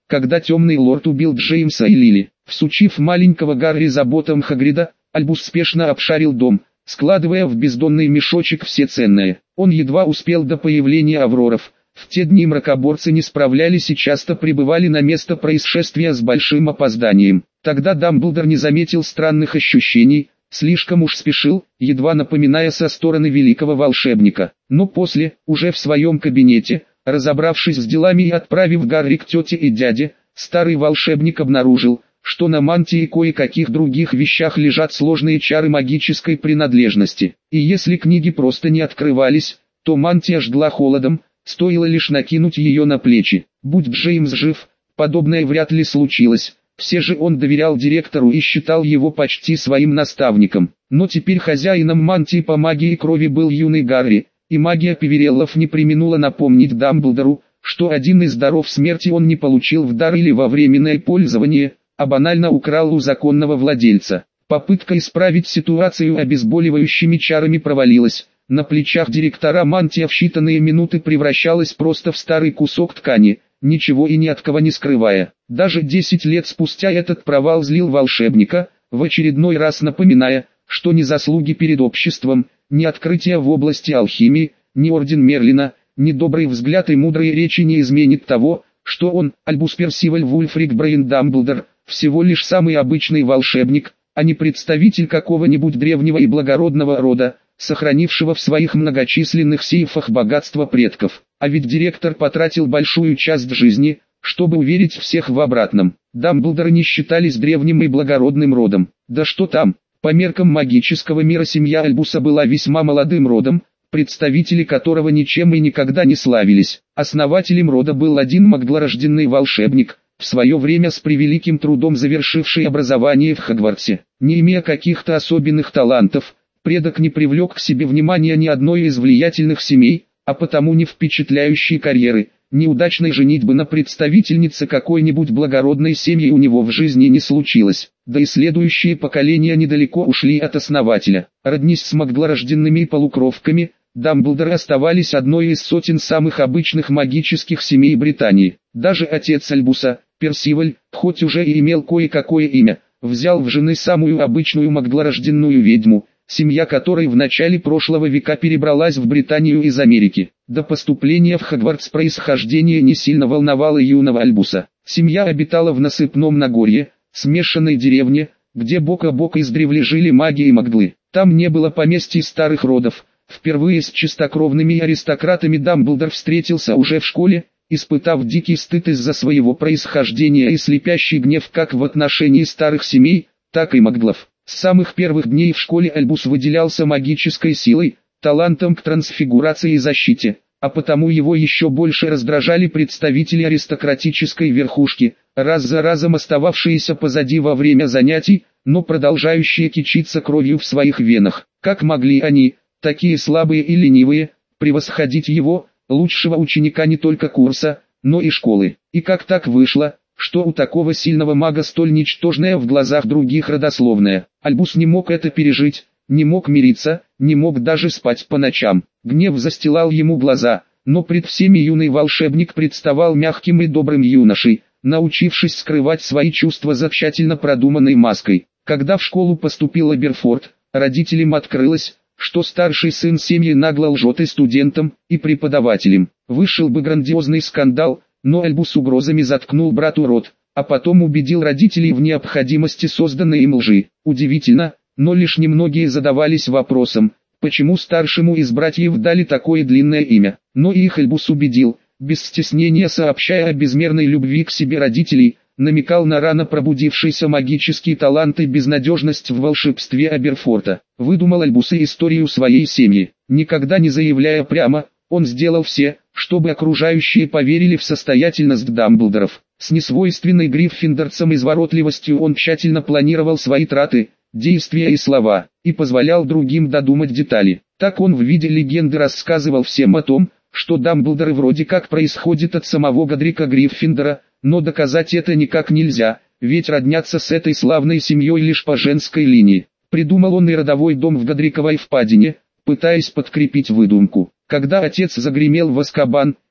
когда темный лорд убил Джеймса и Лили. Всучив маленького Гарри заботам Хагрида, Альбус спешно обшарил дом, складывая в бездонный мешочек все ценное. Он едва успел до появления Авроров. В те дни мракоборцы не справлялись и часто прибывали на место происшествия с большим опозданием. Тогда Дамблдор не заметил странных ощущений, слишком уж спешил, едва напоминая со стороны великого волшебника. Но после, уже в своем кабинете, разобравшись с делами и отправив Гарри к тете и дяде, старый волшебник обнаружил, что на мантии и кое-каких других вещах лежат сложные чары магической принадлежности. И если книги просто не открывались, то мантия жгла холодом, стоило лишь накинуть ее на плечи. Будь Джеймс жив, подобное вряд ли случилось. Все же он доверял директору и считал его почти своим наставником. Но теперь хозяином мантии по магии крови был юный Гарри, и магия Певереллов не преминула напомнить Дамблдору, что один из даров смерти он не получил в дар или во временное пользование, а банально украл у законного владельца. Попытка исправить ситуацию обезболивающими чарами провалилась. На плечах директора мантия в считанные минуты превращалась просто в старый кусок ткани, ничего и ни от кого не скрывая. Даже 10 лет спустя этот провал злил волшебника, в очередной раз напоминая, что ни заслуги перед обществом, ни открытия в области алхимии, ни орден Мерлина, ни добрый взгляд и мудрые речи не изменит того, что он, Альбус Персиваль Вульфрик Брейн Дамблдор, всего лишь самый обычный волшебник, а не представитель какого-нибудь древнего и благородного рода, сохранившего в своих многочисленных сейфах богатство предков. А ведь директор потратил большую часть жизни, чтобы уверить всех в обратном. Дамблдоры не считались древним и благородным родом. Да что там, по меркам магического мира семья Альбуса была весьма молодым родом, представители которого ничем и никогда не славились. Основателем рода был один маглорожденный волшебник, в свое время с превеликим трудом завершивший образование в Хогвартсе. Не имея каких-то особенных талантов, предок не привлек к себе внимания ни одной из влиятельных семей, а потому ни впечатляющей карьеры, ни удачной женитьбы на представительнице какой-нибудь благородной семьи у него в жизни не случилось. Да и следующие поколения недалеко ушли от основателя. Роднись с маглорожденными полукровками, Дамблдоры оставались одной из сотен самых обычных магических семей Британии. Даже отец Альбуса, Персиваль, хоть уже и имел кое-какое имя, взял в жены самую обычную маглорожденную ведьму, семья которой в начале прошлого века перебралась в Британию из Америки. До поступления в Хогвартс происхождение не сильно волновало юного Альбуса. Семья обитала в насыпном Нагорье, смешанной деревне, где бок о бок издревле жили маги и маглы. Там не было поместьй старых родов. Впервые с чистокровными аристократами Дамблдор встретился уже в школе, испытав дикий стыд из-за своего происхождения и слепящий гнев как в отношении старых семей, так и маглов. С самых первых дней в школе Альбус выделялся магической силой, талантом к трансфигурации и защите, а потому его еще больше раздражали представители аристократической верхушки, раз за разом остававшиеся позади во время занятий, но продолжающие кичиться кровью в своих венах. Как могли они, такие слабые и ленивые, превосходить его, лучшего ученика не только курса, но и школы? И как так вышло, что у такого сильного мага столь ничтожная в глазах других родословная? Альбус не мог это пережить, не мог мириться, не мог даже спать по ночам. Гнев застилал ему глаза, но пред всеми юный волшебник представал мягким и добрым юношей, научившись скрывать свои чувства за тщательно продуманной маской. Когда в школу поступил Аберфорд, родителям открылось, что старший сын семьи нагло лжет и студентам, и преподавателям. Вышел бы грандиозный скандал, но Альбус угрозами заткнул брату рот, а потом убедил родителей в необходимости созданной им лжи. Удивительно, но лишь немногие задавались вопросом, почему старшему из братьев дали такое длинное имя. Но и их Альбус убедил, без стеснения сообщая о безмерной любви к себе родителей, намекал на рано пробудившийся магический талант и безнадежность в волшебстве Аберфорта. Выдумал Альбус и историю своей семьи. Никогда не заявляя прямо, он сделал все, чтобы окружающие поверили в состоятельность Дамблдоров. С несвойственной гриффиндорцам изворотливостью он тщательно планировал свои траты, действия и слова, и позволял другим додумать детали. Так он в виде легенды рассказывал всем о том, что Дамблдоры вроде как происходят от самого Годрика Гриффиндора, но доказать это никак нельзя, ведь роднятся с этой славной семьей лишь по женской линии. Придумал он и родовой дом в Годриковой впадине, пытаясь подкрепить выдумку. Когда отец загремел в Азкабан,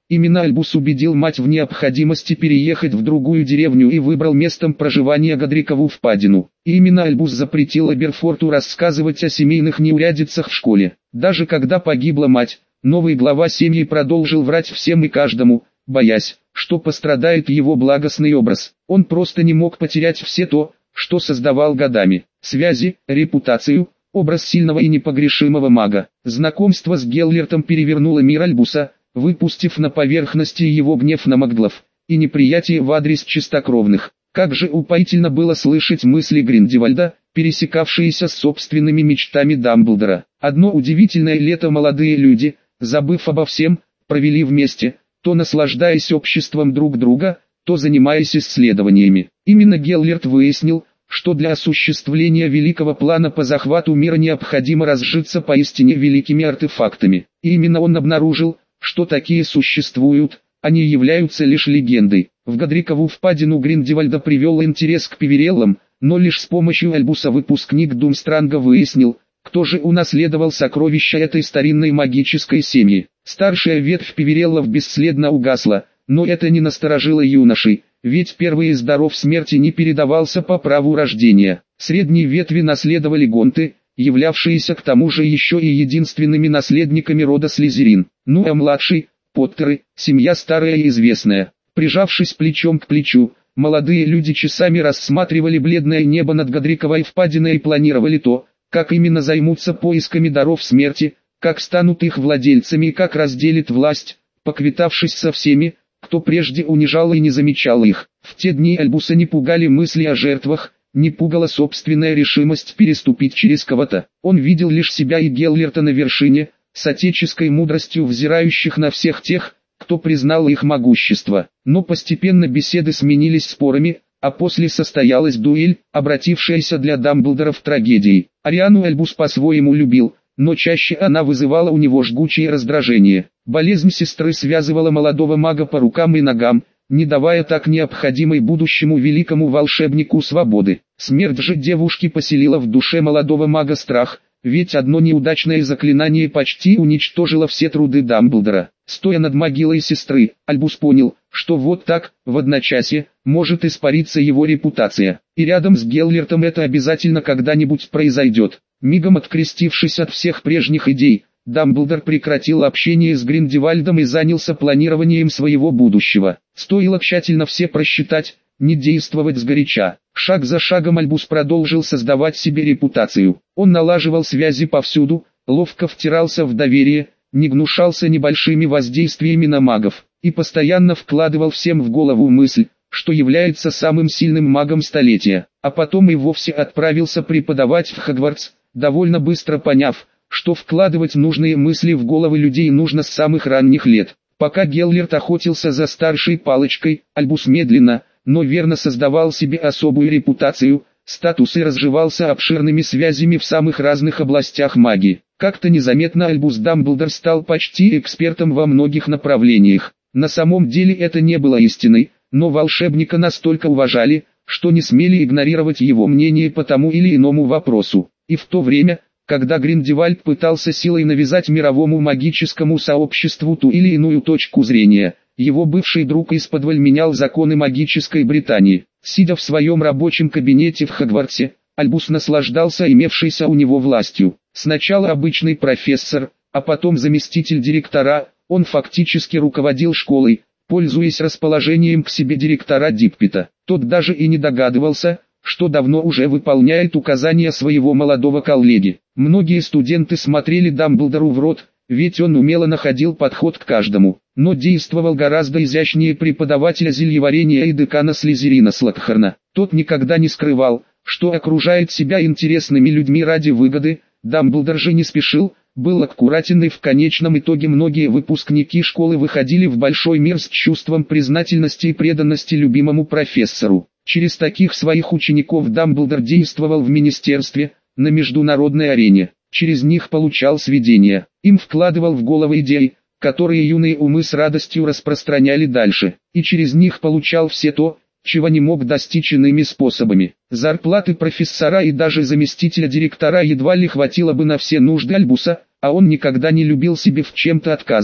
Именно Альбус убедил мать в необходимости переехать в другую деревню и выбрал местом проживания Годрикову впадину. И именно Альбус запретил Аберфорту рассказывать о семейных неурядицах в школе. Даже когда погибла мать, новый глава семьи продолжил врать всем и каждому, боясь, что пострадает его благостный образ. Он просто не мог потерять все то, что создавал годами: связи, репутацию, образ сильного и непогрешимого мага. Знакомство с Геллертом перевернуло мир Альбуса, выпустив на поверхности его гнев на маглов и неприятие в адрес чистокровных. Как же упоительно было слышать мысли Гриндевальда, пересекавшиеся с собственными мечтами Дамблдора. Одно удивительное лето молодые люди, забыв обо всем, провели вместе, то наслаждаясь обществом друг друга, то занимаясь исследованиями. Именно Геллерт выяснил, что для осуществления великого плана по захвату мира необходимо разжиться поистине великими артефактами. И именно он обнаружил, что такие существуют, они являются лишь легендой. В Годрикову впадину Гриндевальда привел интерес к Пивереллам, но лишь с помощью Альбуса выпускник Думстранга выяснил, кто же унаследовал сокровища этой старинной магической семьи. Старшая ветвь Пивереллов бесследно угасла, но это не насторожило юношей, ведь первый из даров смерти не передавался по праву рождения. Средние ветви наследовали Гонты, являвшиеся к тому же еще и единственными наследниками рода Слизерин. Ну а младший, Поттеры, семья старая и известная. Прижавшись плечом к плечу, молодые люди часами рассматривали бледное небо над Годриковой впадиной и планировали то, как именно займутся поисками даров смерти, как станут их владельцами и как разделят власть, поквитавшись со всеми, кто прежде унижал и не замечал их. В те дни Альбуса не пугали мысли о жертвах, не пугала собственная решимость переступить через кого-то. Он видел лишь себя и Геллерта на вершине, с отеческой мудростью взирающих на всех тех, кто признал их могущество. Но постепенно беседы сменились спорами, а после состоялась дуэль, обратившаяся для Дамблдора в трагедией. Ариану Альбус по-своему любил, но чаще она вызывала у него жгучее раздражение. Болезнь сестры связывала молодого мага по рукам и ногам, не давая так необходимой будущему великому волшебнику свободы. Смерть же девушки поселила в душе молодого мага страх, ведь одно неудачное заклинание почти уничтожило все труды Дамблдора. Стоя над могилой сестры, Альбус понял, что вот так, в одночасье, может испариться его репутация. И рядом с Геллертом это обязательно когда-нибудь произойдет. Мигом открестившись от всех прежних идей, Дамблдор прекратил общение с Гриндевальдом и занялся планированием своего будущего. Стоило тщательно все просчитать, не действовать сгоряча. Шаг за шагом Альбус продолжил создавать себе репутацию. Он налаживал связи повсюду, ловко втирался в доверие, не гнушался небольшими воздействиями на магов, и постоянно вкладывал всем в голову мысль, что является самым сильным магом столетия. А потом и вовсе отправился преподавать в Хогвартс, довольно быстро поняв, что вкладывать нужные мысли в головы людей нужно с самых ранних лет. Пока Геллерт охотился за старшей палочкой, Альбус медленно, но верно создавал себе особую репутацию, статус и разживался обширными связями в самых разных областях магии. Как-то незаметно Альбус Дамблдор стал почти экспертом во многих направлениях. На самом деле это не было истиной, но волшебника настолько уважали, что не смели игнорировать его мнение по тому или иному вопросу. И в то время, когда Гриндевальд пытался силой навязать мировому магическому сообществу ту или иную точку зрения, его бывший друг исподволь менял законы магической Британии. Сидя в своем рабочем кабинете в Хогвартсе, Альбус наслаждался имевшейся у него властью. Сначала обычный профессор, а потом заместитель директора, он фактически руководил школой, пользуясь расположением к себе директора Диппета. Тот даже и не догадывался, что давно уже выполняет указания своего молодого коллеги. Многие студенты смотрели Дамблдору в рот, ведь он умело находил подход к каждому, но действовал гораздо изящнее преподавателя зельеварения и декана Слизерина Слокхорна. Тот никогда не скрывал, что окружает себя интересными людьми ради выгоды. Дамблдор же не спешил, был аккуратен, и в конечном итоге многие выпускники школы выходили в большой мир с чувством признательности и преданности любимому профессору. Через таких своих учеников Дамблдор действовал в министерстве, на международной арене. Через них получал сведения, им вкладывал в головы идеи, которые юные умы с радостью распространяли дальше, и через них получал все то, чего не мог достичь иными способами. Зарплаты профессора и даже заместителя директора едва ли хватило бы на все нужды Альбуса, а он никогда не любил себе в чем-то отказывать.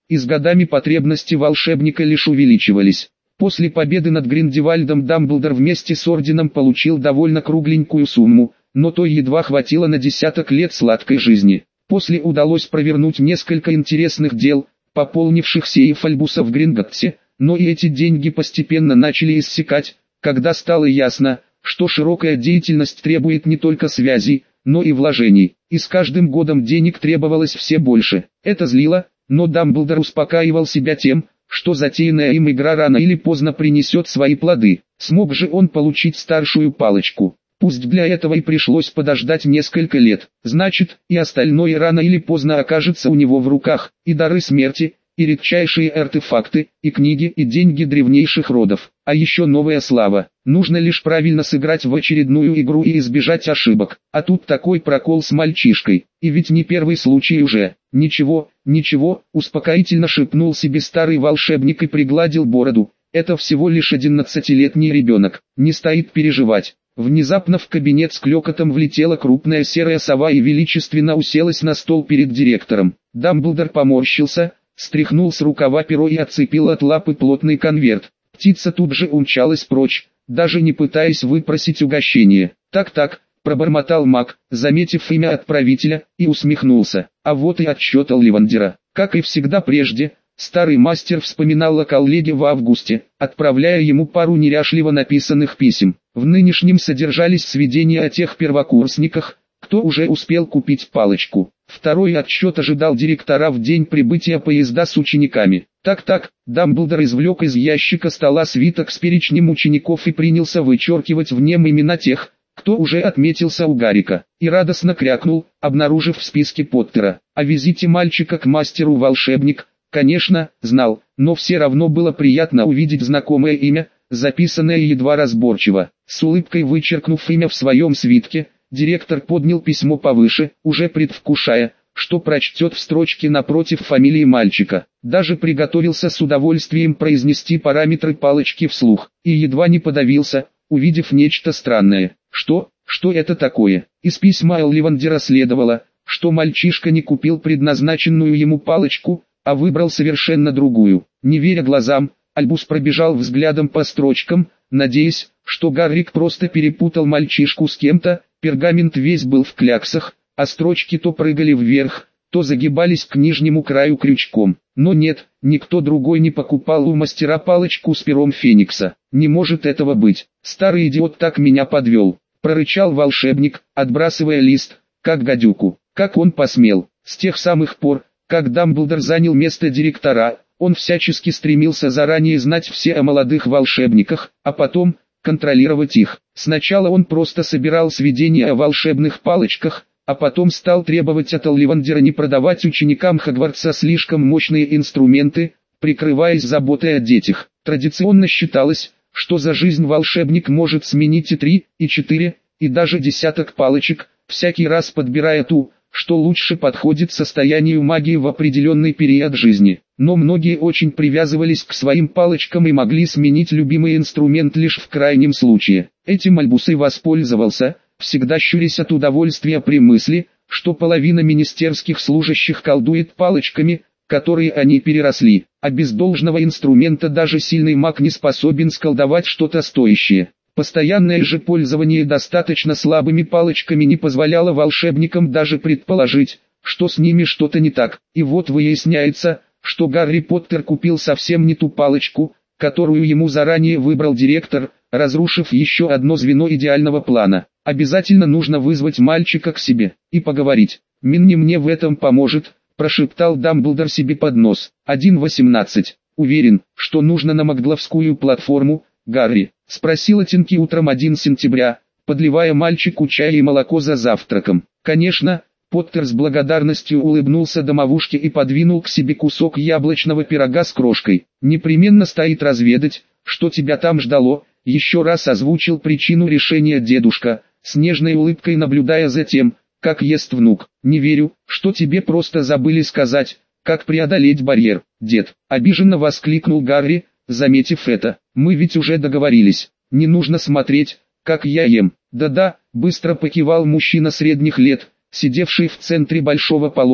и с годами потребности волшебника лишь увеличивались. После победы над Гриндевальдом Дамблдор вместе с орденом получил довольно кругленькую сумму, но той едва хватило на десяток лет сладкой жизни. После удалось провернуть несколько интересных дел, пополнивших сейф Альбуса в Гринготтсе, но и эти деньги постепенно начали иссякать, когда стало ясно, что широкая деятельность требует не только связей, но и вложений, и с каждым годом денег требовалось все больше. Это злило, но Дамблдор успокаивал себя тем, что затеянная им игра рано или поздно принесет свои плоды. Смог же он получить старшую палочку. Пусть для этого и пришлось подождать несколько лет, значит, и остальное рано или поздно окажется у него в руках, и дары смерти, и редчайшие артефакты, и книги, и деньги древнейших родов, а еще новая слава. Нужно лишь правильно сыграть в очередную игру и избежать ошибок, а тут такой прокол с мальчишкой, и ведь не первый случай уже. Ничего, ничего, успокоительно шепнул себе старый волшебник и пригладил бороду, это всего лишь 11-летний ребенок, не стоит переживать. Внезапно в кабинет с клёкотом влетела крупная серая сова и величественно уселась на стол перед директором. Дамблдор поморщился, стряхнул с рукава перо и отцепил от лапы плотный конверт. Птица тут же умчалась прочь, даже не пытаясь выпросить угощение. «Так-так», — пробормотал маг, заметив имя отправителя, и усмехнулся. А вот и отчет Олливандера. Как и всегда прежде, старый мастер вспоминал о коллеге в августе, отправляя ему пару неряшливо написанных писем. В нынешнем содержались сведения о тех первокурсниках, кто уже успел купить палочку. Второй отчет ожидал директора в день прибытия поезда с учениками. Так-так, Дамблдор извлек из ящика стола свиток с перечнем учеников и принялся вычеркивать в нем имена тех, кто уже отметился у Гаррика, и радостно крякнул, обнаружив в списке Поттера. О визите мальчика к мастеру волшебник, конечно, знал, но все равно было приятно увидеть знакомое имя, записанное едва разборчиво. С улыбкой вычеркнув имя в своем свитке, директор поднял письмо повыше, уже предвкушая, что прочтет в строчке напротив фамилии мальчика. Даже приготовился с удовольствием произнести параметры палочки вслух, и едва не подавился, увидев нечто странное. Что это такое? Из письма Олливандера следовало, что мальчишка не купил предназначенную ему палочку, а выбрал совершенно другую. Не веря глазам, Альбус пробежал взглядом по строчкам, надеясь, что Гаррик просто перепутал мальчишку с кем-то. Пергамент весь был в кляксах, а строчки то прыгали вверх, то загибались к нижнему краю крючком. Но нет, никто другой не покупал у мастера палочку с пером Феникса. Не может этого быть. Старый идиот так меня подвел, прорычал волшебник, отбрасывая лист, как гадюку. Как он посмел? С тех самых пор, как Дамблдор занял место директора, он всячески стремился заранее знать все о молодых волшебниках, а потом контролировать их. Сначала он просто собирал сведения о волшебных палочках, а потом стал требовать от Олливандера не продавать ученикам Хогвартса слишком мощные инструменты, прикрываясь заботой о детях. Традиционно считалось, что за жизнь волшебник может сменить и 3, и 4, и даже десяток палочек, всякий раз подбирая ту, что лучше подходит состоянию магии в определенный период жизни. Но многие очень привязывались к своим палочкам и могли сменить любимый инструмент лишь в крайнем случае. Этим Альбус и воспользовался, всегда щурясь от удовольствия при мысли, что половина министерских служащих колдует палочками, которые они переросли, а без должного инструмента даже сильный маг не способен сколдовать что-то стоящее. Постоянное же пользование достаточно слабыми палочками не позволяло волшебникам даже предположить, что с ними что-то не так. И вот выясняется, что Гарри Поттер купил совсем не ту палочку, которую ему заранее выбрал директор, разрушив еще одно звено идеального плана. Обязательно нужно вызвать мальчика к себе и поговорить. Минни мне в этом поможет, прошептал Дамблдор себе под нос. 1.18. Уверен, что нужно на Макгловскую платформу, Гарри? Спросила Тинки утром 1 сентября, подливая мальчику чай и молоко за завтраком. Конечно, Поттер с благодарностью улыбнулся домовушке и подвинул к себе кусок яблочного пирога с крошкой. Непременно стоит разведать, что тебя там ждало, еще раз озвучил причину решения дедушка, с нежной улыбкой наблюдая за тем, как ест внук. Не верю, что тебе просто забыли сказать, как преодолеть барьер, дед. Обиженно воскликнул Гарри, заметив это. Мы ведь уже договорились, не нужно смотреть, как я ем. Да-да, быстро покивал мужчина средних лет, сидевший в центре большого полотна,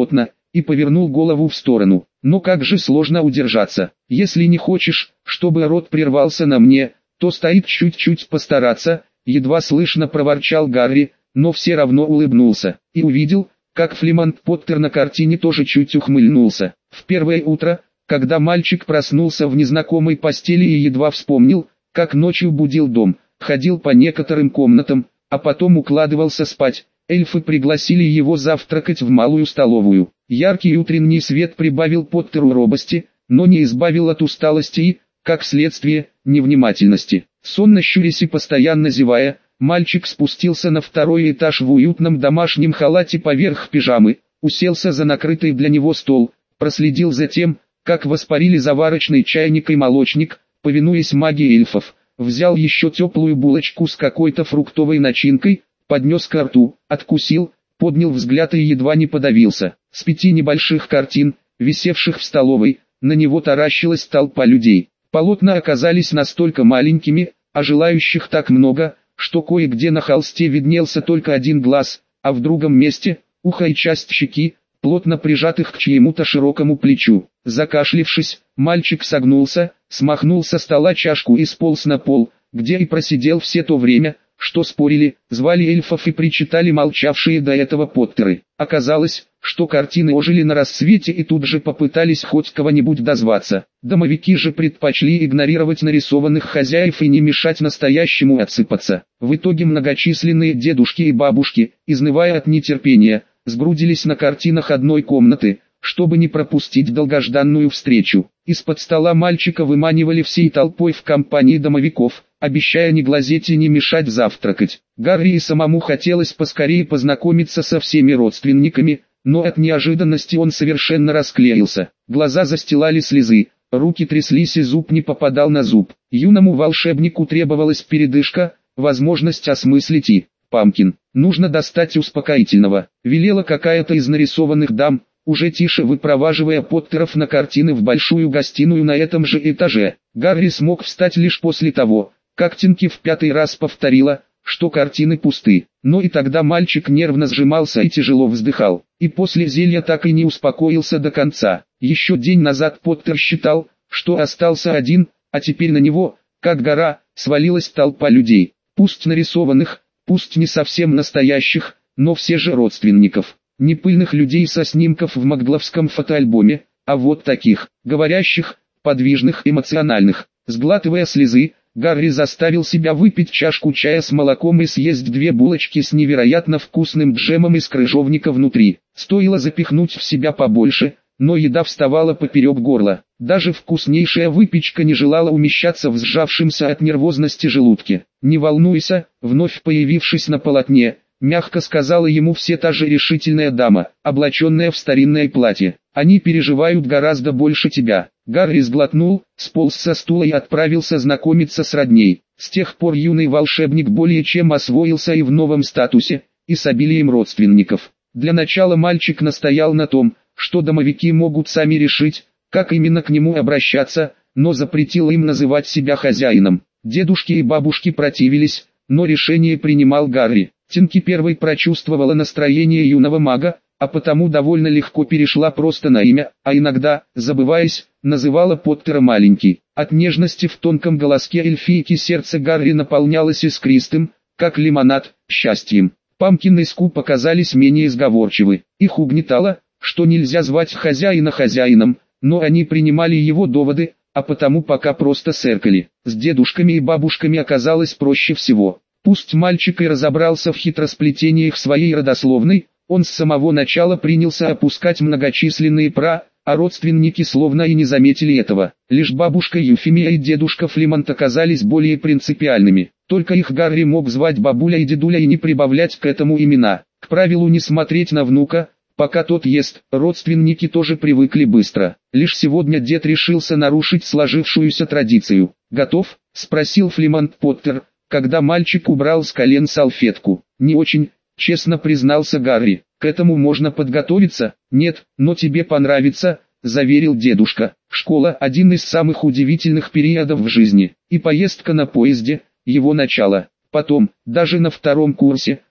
и повернул голову в сторону. Но как же сложно удержаться. Если не хочешь, чтобы рот прервался на мне, то стоит чуть-чуть постараться, едва слышно проворчал Гарри, но все равно улыбнулся. И увидел, как Флемонт Поттер на картине тоже чуть ухмыльнулся. В первое утро, когда мальчик проснулся в незнакомой постели и едва вспомнил, как ночью будил дом, ходил по некоторым комнатам, а потом укладывался спать, эльфы пригласили его завтракать в малую столовую. Яркий утренний свет прибавил Поттеру робости, но не избавил от усталости и, как следствие, невнимательности. Сонно щурясь и постоянно зевая, мальчик спустился на второй этаж в уютном домашнем халате поверх пижамы, уселся за накрытый для него стол, проследил за тем, как воспарили заварочный чайник и молочник, повинуясь магии эльфов, взял еще теплую булочку с какой-то фруктовой начинкой, поднес ко рту, откусил, поднял взгляд и едва не подавился. С 5 небольших картин, висевших в столовой, на него таращилась толпа людей. Полотна оказались настолько маленькими, а желающих так много, что кое-где на холсте виднелся только один глаз, а в другом месте – ухо и часть щеки, плотно прижатых к чьему-то широкому плечу. Закашлившись, мальчик согнулся, смахнул со стола чашку и сполз на пол, где и просидел все то время, что спорили, звали эльфов и причитали молчавшие до этого Поттеры. Оказалось, что картины ожили на рассвете и тут же попытались хоть кого-нибудь дозваться. Домовики же предпочли игнорировать нарисованных хозяев и не мешать настоящему отсыпаться. В итоге многочисленные дедушки и бабушки, изнывая от нетерпения, сгрудились на картинах одной комнаты, чтобы не пропустить долгожданную встречу. Из-под стола мальчика выманивали всей толпой в компании домовиков, обещая не глазеть и не мешать завтракать. Гарри и самому хотелось поскорее познакомиться со всеми родственниками, но от неожиданности он совершенно расклеился. Глаза застилали слезы, руки тряслись и зуб не попадал на зуб. Юному волшебнику требовалась передышка, возможность осмыслить и... Памкин, нужно достать успокоительного, велела какая-то из нарисованных дам, уже тише выпроваживая Поттеров на картины в большую гостиную на этом же этаже. Гарри смог встать лишь после того, как Тинки в 5-й раз повторила, что картины пусты. Но и тогда мальчик нервно сжимался и тяжело вздыхал, и после зелья так и не успокоился до конца. Еще день назад Поттер считал, что остался один, а теперь на него, как гора, свалилась толпа людей, пусть нарисованных, пусть не совсем настоящих, но все же родственников. Не пыльных людей со снимков в макдловском фотоальбоме, а вот таких, говорящих, подвижных, эмоциональных. Сглатывая слезы, Гарри заставил себя выпить чашку чая с молоком и съесть 2 булочки с невероятно вкусным джемом из крыжовника внутри. Стоило запихнуть в себя побольше, но еда вставала поперек горла. Даже вкуснейшая выпечка не желала умещаться в сжавшемся от нервозности желудке. «Не волнуйся», вновь появившись на полотне, мягко сказала ему все та же решительная дама, облаченная в старинное платье. «Они переживают гораздо больше тебя». Гарри сглотнул, сполз со стула и отправился знакомиться с родней. С тех пор юный волшебник более чем освоился и в новом статусе, и с обилием родственников. Для начала мальчик настоял на том, что домовики могут сами решить, как именно к нему обращаться, но запретил им называть себя хозяином. Дедушки и бабушки противились, но решение принимал Гарри. Тинки первой прочувствовала настроение юного мага, а потому довольно легко перешла просто на имя, а иногда, забываясь, называла Поттера маленький. От нежности в тонком голоске эльфийки сердце Гарри наполнялось искристым, как лимонад, счастьем. Памкин и Скуп оказались менее сговорчивы. Их угнетало, что нельзя звать хозяина хозяином, но они принимали его доводы, а потому пока просто сэркали. С дедушками и бабушками оказалось проще всего. Пусть мальчик и разобрался в хитросплетениях своей родословной, он с самого начала принялся опускать многочисленные а родственники словно и не заметили этого. Лишь бабушка Юфимия и дедушка Флемонт оказались более принципиальными. Только их Гарри мог звать бабуля и дедуля и не прибавлять к этому имена. К правилу не смотреть на внука, пока тот ест, родственники тоже привыкли быстро. Лишь сегодня дед решился нарушить сложившуюся традицию. «Готов?» – спросил Флемонт Поттер, когда мальчик убрал с колен салфетку. «Не очень», – честно признался Гарри. «К этому можно подготовиться?» «Нет, но тебе понравится», – заверил дедушка. «Школа – один из самых удивительных периодов в жизни, и поездка на поезде – его начало. Потом, даже на 2-м курсе,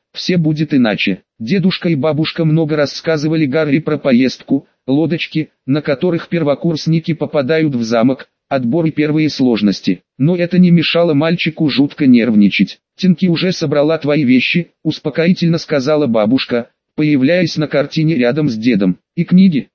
все будет иначе. Дедушка и бабушка много рассказывали Гарри про поездку, лодочки, на которых первокурсники попадают в замок, отбор и первые сложности. Но это не мешало мальчику жутко нервничать. «Тинки уже собрала твои вещи», — успокоительно сказала бабушка, появляясь на картине рядом с дедом. «И книги»,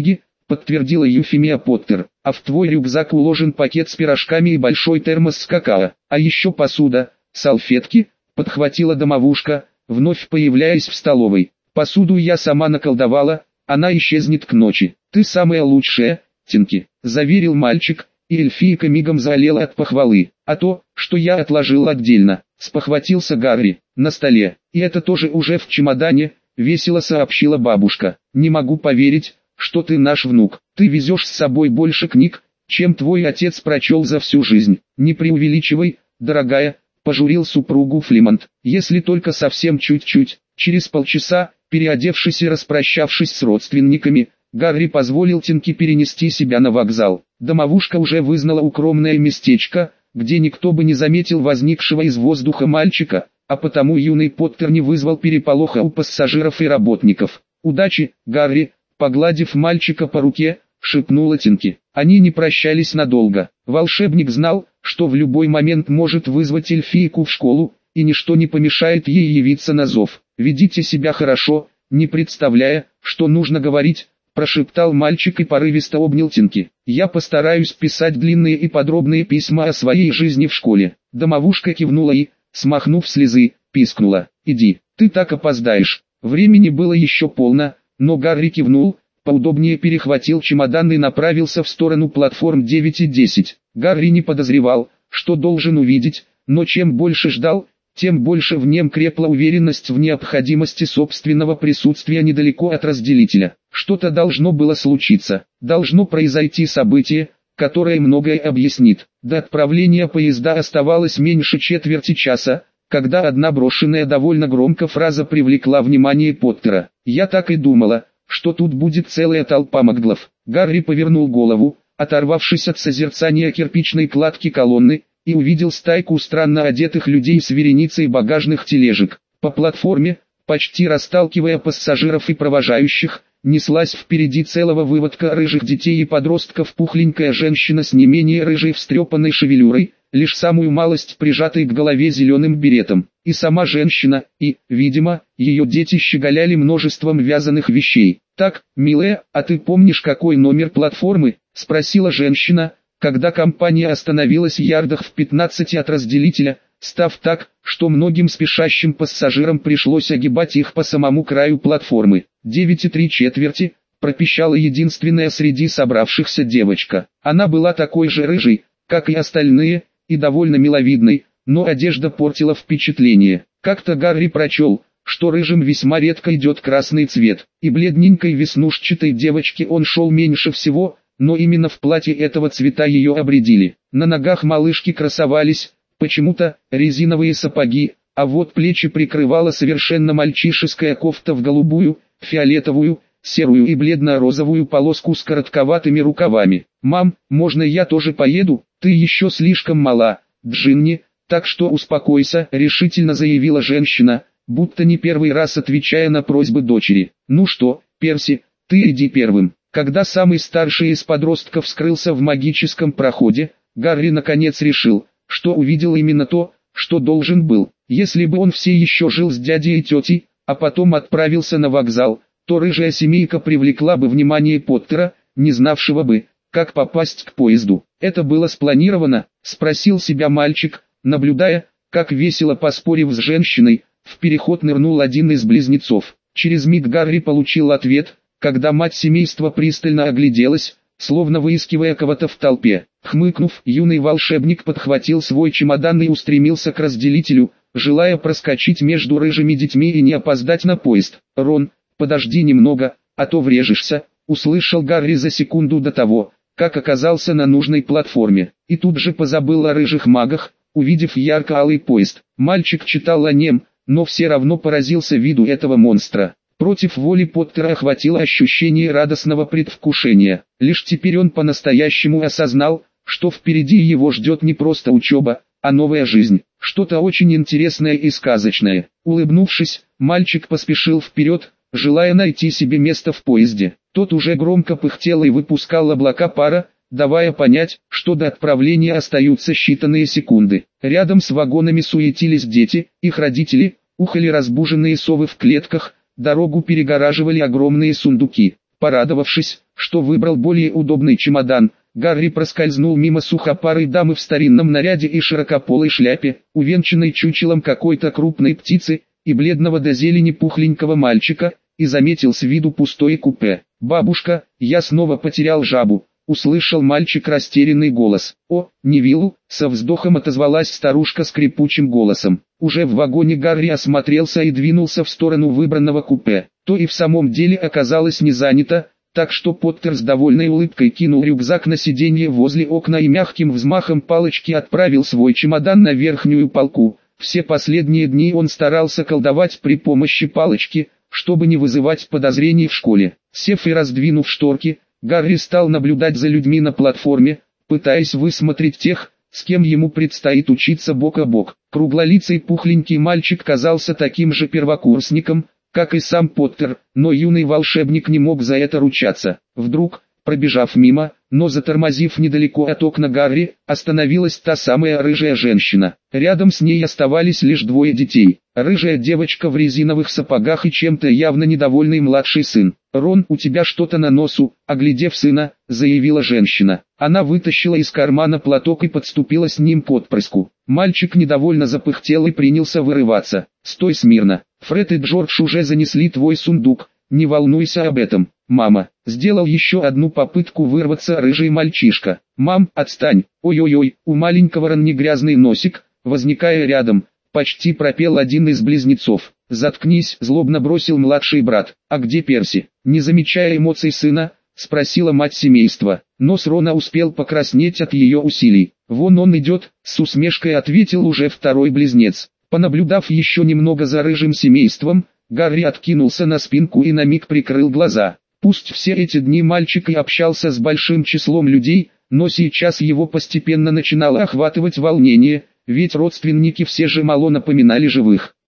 — подтвердила Юфимия Поттер. «А в твой рюкзак уложен пакет с пирожками и большой термос с какао. А еще посуда, салфетки», — подхватила домовушка, вновь появляясь в столовой. «Посуду я сама наколдовала, она исчезнет к ночи. Ты самая лучшая, Тинки», — заверил мальчик, и эльфийка мигом заолела от похвалы. «А то, что я отложил отдельно», — спохватился Гарри, — «на столе. И это тоже уже в чемодане», — весело сообщила бабушка. «Не могу поверить, что ты наш внук. Ты везешь с собой больше книг, чем твой отец прочел за всю жизнь». «Не преувеличивай, дорогая», — пожурил супругу Флимонт. «Если только совсем чуть-чуть». Через полчаса, переодевшись и распрощавшись с родственниками, Гарри позволил Тинки перенести себя на вокзал. Домовушка уже вызнала укромное местечко, где никто бы не заметил возникшего из воздуха мальчика, а потому юный Поттер не вызвал переполоха у пассажиров и работников. «Удачи, Гарри», — погладив мальчика по руке, шепнула Тинки. Они не прощались надолго. Волшебник знал, что в любой момент может вызвать эльфийку в школу, и ничто не помешает ей явиться на зов. «Ведите себя хорошо», не представляя, что нужно говорить, прошептал мальчик и порывисто обнял Тинки. «Я постараюсь писать длинные и подробные письма о своей жизни в школе». Домовушка кивнула и, смахнув слезы, пискнула. «Иди, ты так опоздаешь». Времени было еще полно, но Гарри кивнул, поудобнее перехватил чемодан и направился в сторону платформ 9 и 10. Гарри не подозревал, что должен увидеть, но чем больше ждал, тем больше в нем крепла уверенность в необходимости собственного присутствия недалеко от разделителя. Что-то должно было случиться, должно произойти событие, которое многое объяснит. До отправления поезда оставалось меньше четверти часа, когда одна брошенная довольно громко фраза привлекла внимание Поттера. «Я так и думала, что тут будет целая толпа маглов». Гарри повернул голову, оторвавшись от созерцания кирпичной кладки колонны, и увидел стайку странно одетых людей с вереницей багажных тележек. По платформе, почти расталкивая пассажиров и провожающих, неслась впереди целого выводка рыжих детей и подростков пухленькая женщина с не менее рыжей встрепанной шевелюрой, лишь самую малость прижатой к голове зеленым беретом. И сама женщина, и, видимо, ее дети щеголяли множеством вязаных вещей. «Так, милая, а ты помнишь, какой номер платформы?» — спросила женщина, когда компания остановилась в ярдах в 15 от разделителя, став так, что многим спешащим пассажирам пришлось огибать их по самому краю платформы. 9 3/4, пропищала единственная среди собравшихся девочка. Она была такой же рыжей, как и остальные, и довольно миловидной, но одежда портила впечатление. Как-то Гарри прочел, что рыжим весьма редко идет красный цвет, и бледненькой веснушчатой девочке он шел меньше всего, но именно в платье этого цвета ее обредили. На ногах малышки красовались, почему-то, резиновые сапоги, а вот плечи прикрывала совершенно мальчишеская кофта в голубую, фиолетовую, серую и бледно-розовую полоску с коротковатыми рукавами. «Мам, можно я тоже поеду? Ты еще слишком мала, Джинни, так что успокойся», — решительно заявила женщина, будто не первый раз отвечая на просьбы дочери. «Ну что, Перси, ты иди первым». Когда самый старший из подростков скрылся в магическом проходе, Гарри наконец решил, что увидел именно то, что должен был. Если бы он все еще жил с дядей и тетей, а потом отправился на вокзал, то рыжая семейка привлекла бы внимание Поттера, не знавшего бы, как попасть к поезду. «Это было спланировано?» — спросил себя мальчик, наблюдая, как весело поспорив с женщиной, в переход нырнул один из близнецов. Через миг Гарри получил ответ, когда мать семейства пристально огляделась, словно выискивая кого-то в толпе. Хмыкнув, юный волшебник подхватил свой чемодан и устремился к разделителю, желая проскочить между рыжими детьми и не опоздать на поезд. «Рон, подожди немного, а то врежешься», — услышал Гарри за секунду до того, как оказался на нужной платформе. И тут же позабыл о рыжих магах, увидев ярко-алый поезд. Мальчик читал о нем, но все равно поразился виду этого монстра. Против воли Поттера охватило ощущение радостного предвкушения. Лишь теперь он по-настоящему осознал, что впереди его ждет не просто учеба, а новая жизнь. что-то очень интересное и сказочное. Улыбнувшись, мальчик поспешил вперед, желая найти себе место в поезде. Тот уже громко пыхтел и выпускал облака пара, давая понять, что до отправления остаются считанные секунды. Рядом с вагонами суетились дети, их родители, ухали разбуженные совы в клетках, дорогу перегораживали огромные сундуки. Порадовавшись, что выбрал более удобный чемодан, Гарри проскользнул мимо сухопарой дамы в старинном наряде и широкополой шляпе, увенчанной чучелом какой-то крупной птицы, и бледного до зелени пухленького мальчика, и заметил с виду пустое купе. «Бабушка, я снова потерял жабу», — услышал мальчик растерянный голос. «О, Невиллу», — со вздохом отозвалась старушка скрипучим голосом. Уже в вагоне Гарри осмотрелся и двинулся в сторону выбранного купе. То и в самом деле оказалось не занято, так что Поттер с довольной улыбкой кинул рюкзак на сиденье возле окна и мягким взмахом палочки отправил свой чемодан на верхнюю полку. Все последние дни он старался колдовать при помощи палочки, чтобы не вызывать подозрений в школе. Сев и раздвинув шторки, Гарри стал наблюдать за людьми на платформе, пытаясь высмотреть тех, с кем ему предстоит учиться бок о бок. Круглолицый пухленький мальчик казался таким же первокурсником, как и сам Поттер, но юный волшебник не мог за это ручаться. Вдруг, пробежав мимо, но затормозив недалеко от окна Гарри, остановилась та самая рыжая женщина. Рядом с ней оставались лишь двое детей. Рыжая девочка в резиновых сапогах и чем-то явно недовольный младший сын. «Рон, у тебя что-то на носу», — оглядев сына, заявила женщина. Она вытащила из кармана платок и подступила с ним к отпрыску. Мальчик недовольно запыхтел и принялся вырываться. «Стой смирно, Фред и Джордж уже занесли твой сундук, не волнуйся об этом». «Мама», — сделал еще одну попытку вырваться рыжий мальчишка. «Мам, отстань, ой-ой-ой», у маленького Ронни грязный носик, возникая рядом, почти пропел один из близнецов. «Заткнись», — злобно бросил младший брат. «А где Перси?» Не замечая эмоций сына, спросила мать семейства. Нос Рона успел покраснеть от ее усилий. «Вон он идет», — с усмешкой ответил уже второй близнец. Понаблюдав еще немного за рыжим семейством, Гарри откинулся на спинку и на миг прикрыл глаза. Пусть все эти дни мальчик и общался с большим числом людей, но сейчас его постепенно начинало охватывать волнение, ведь родственники все же мало напоминали живых.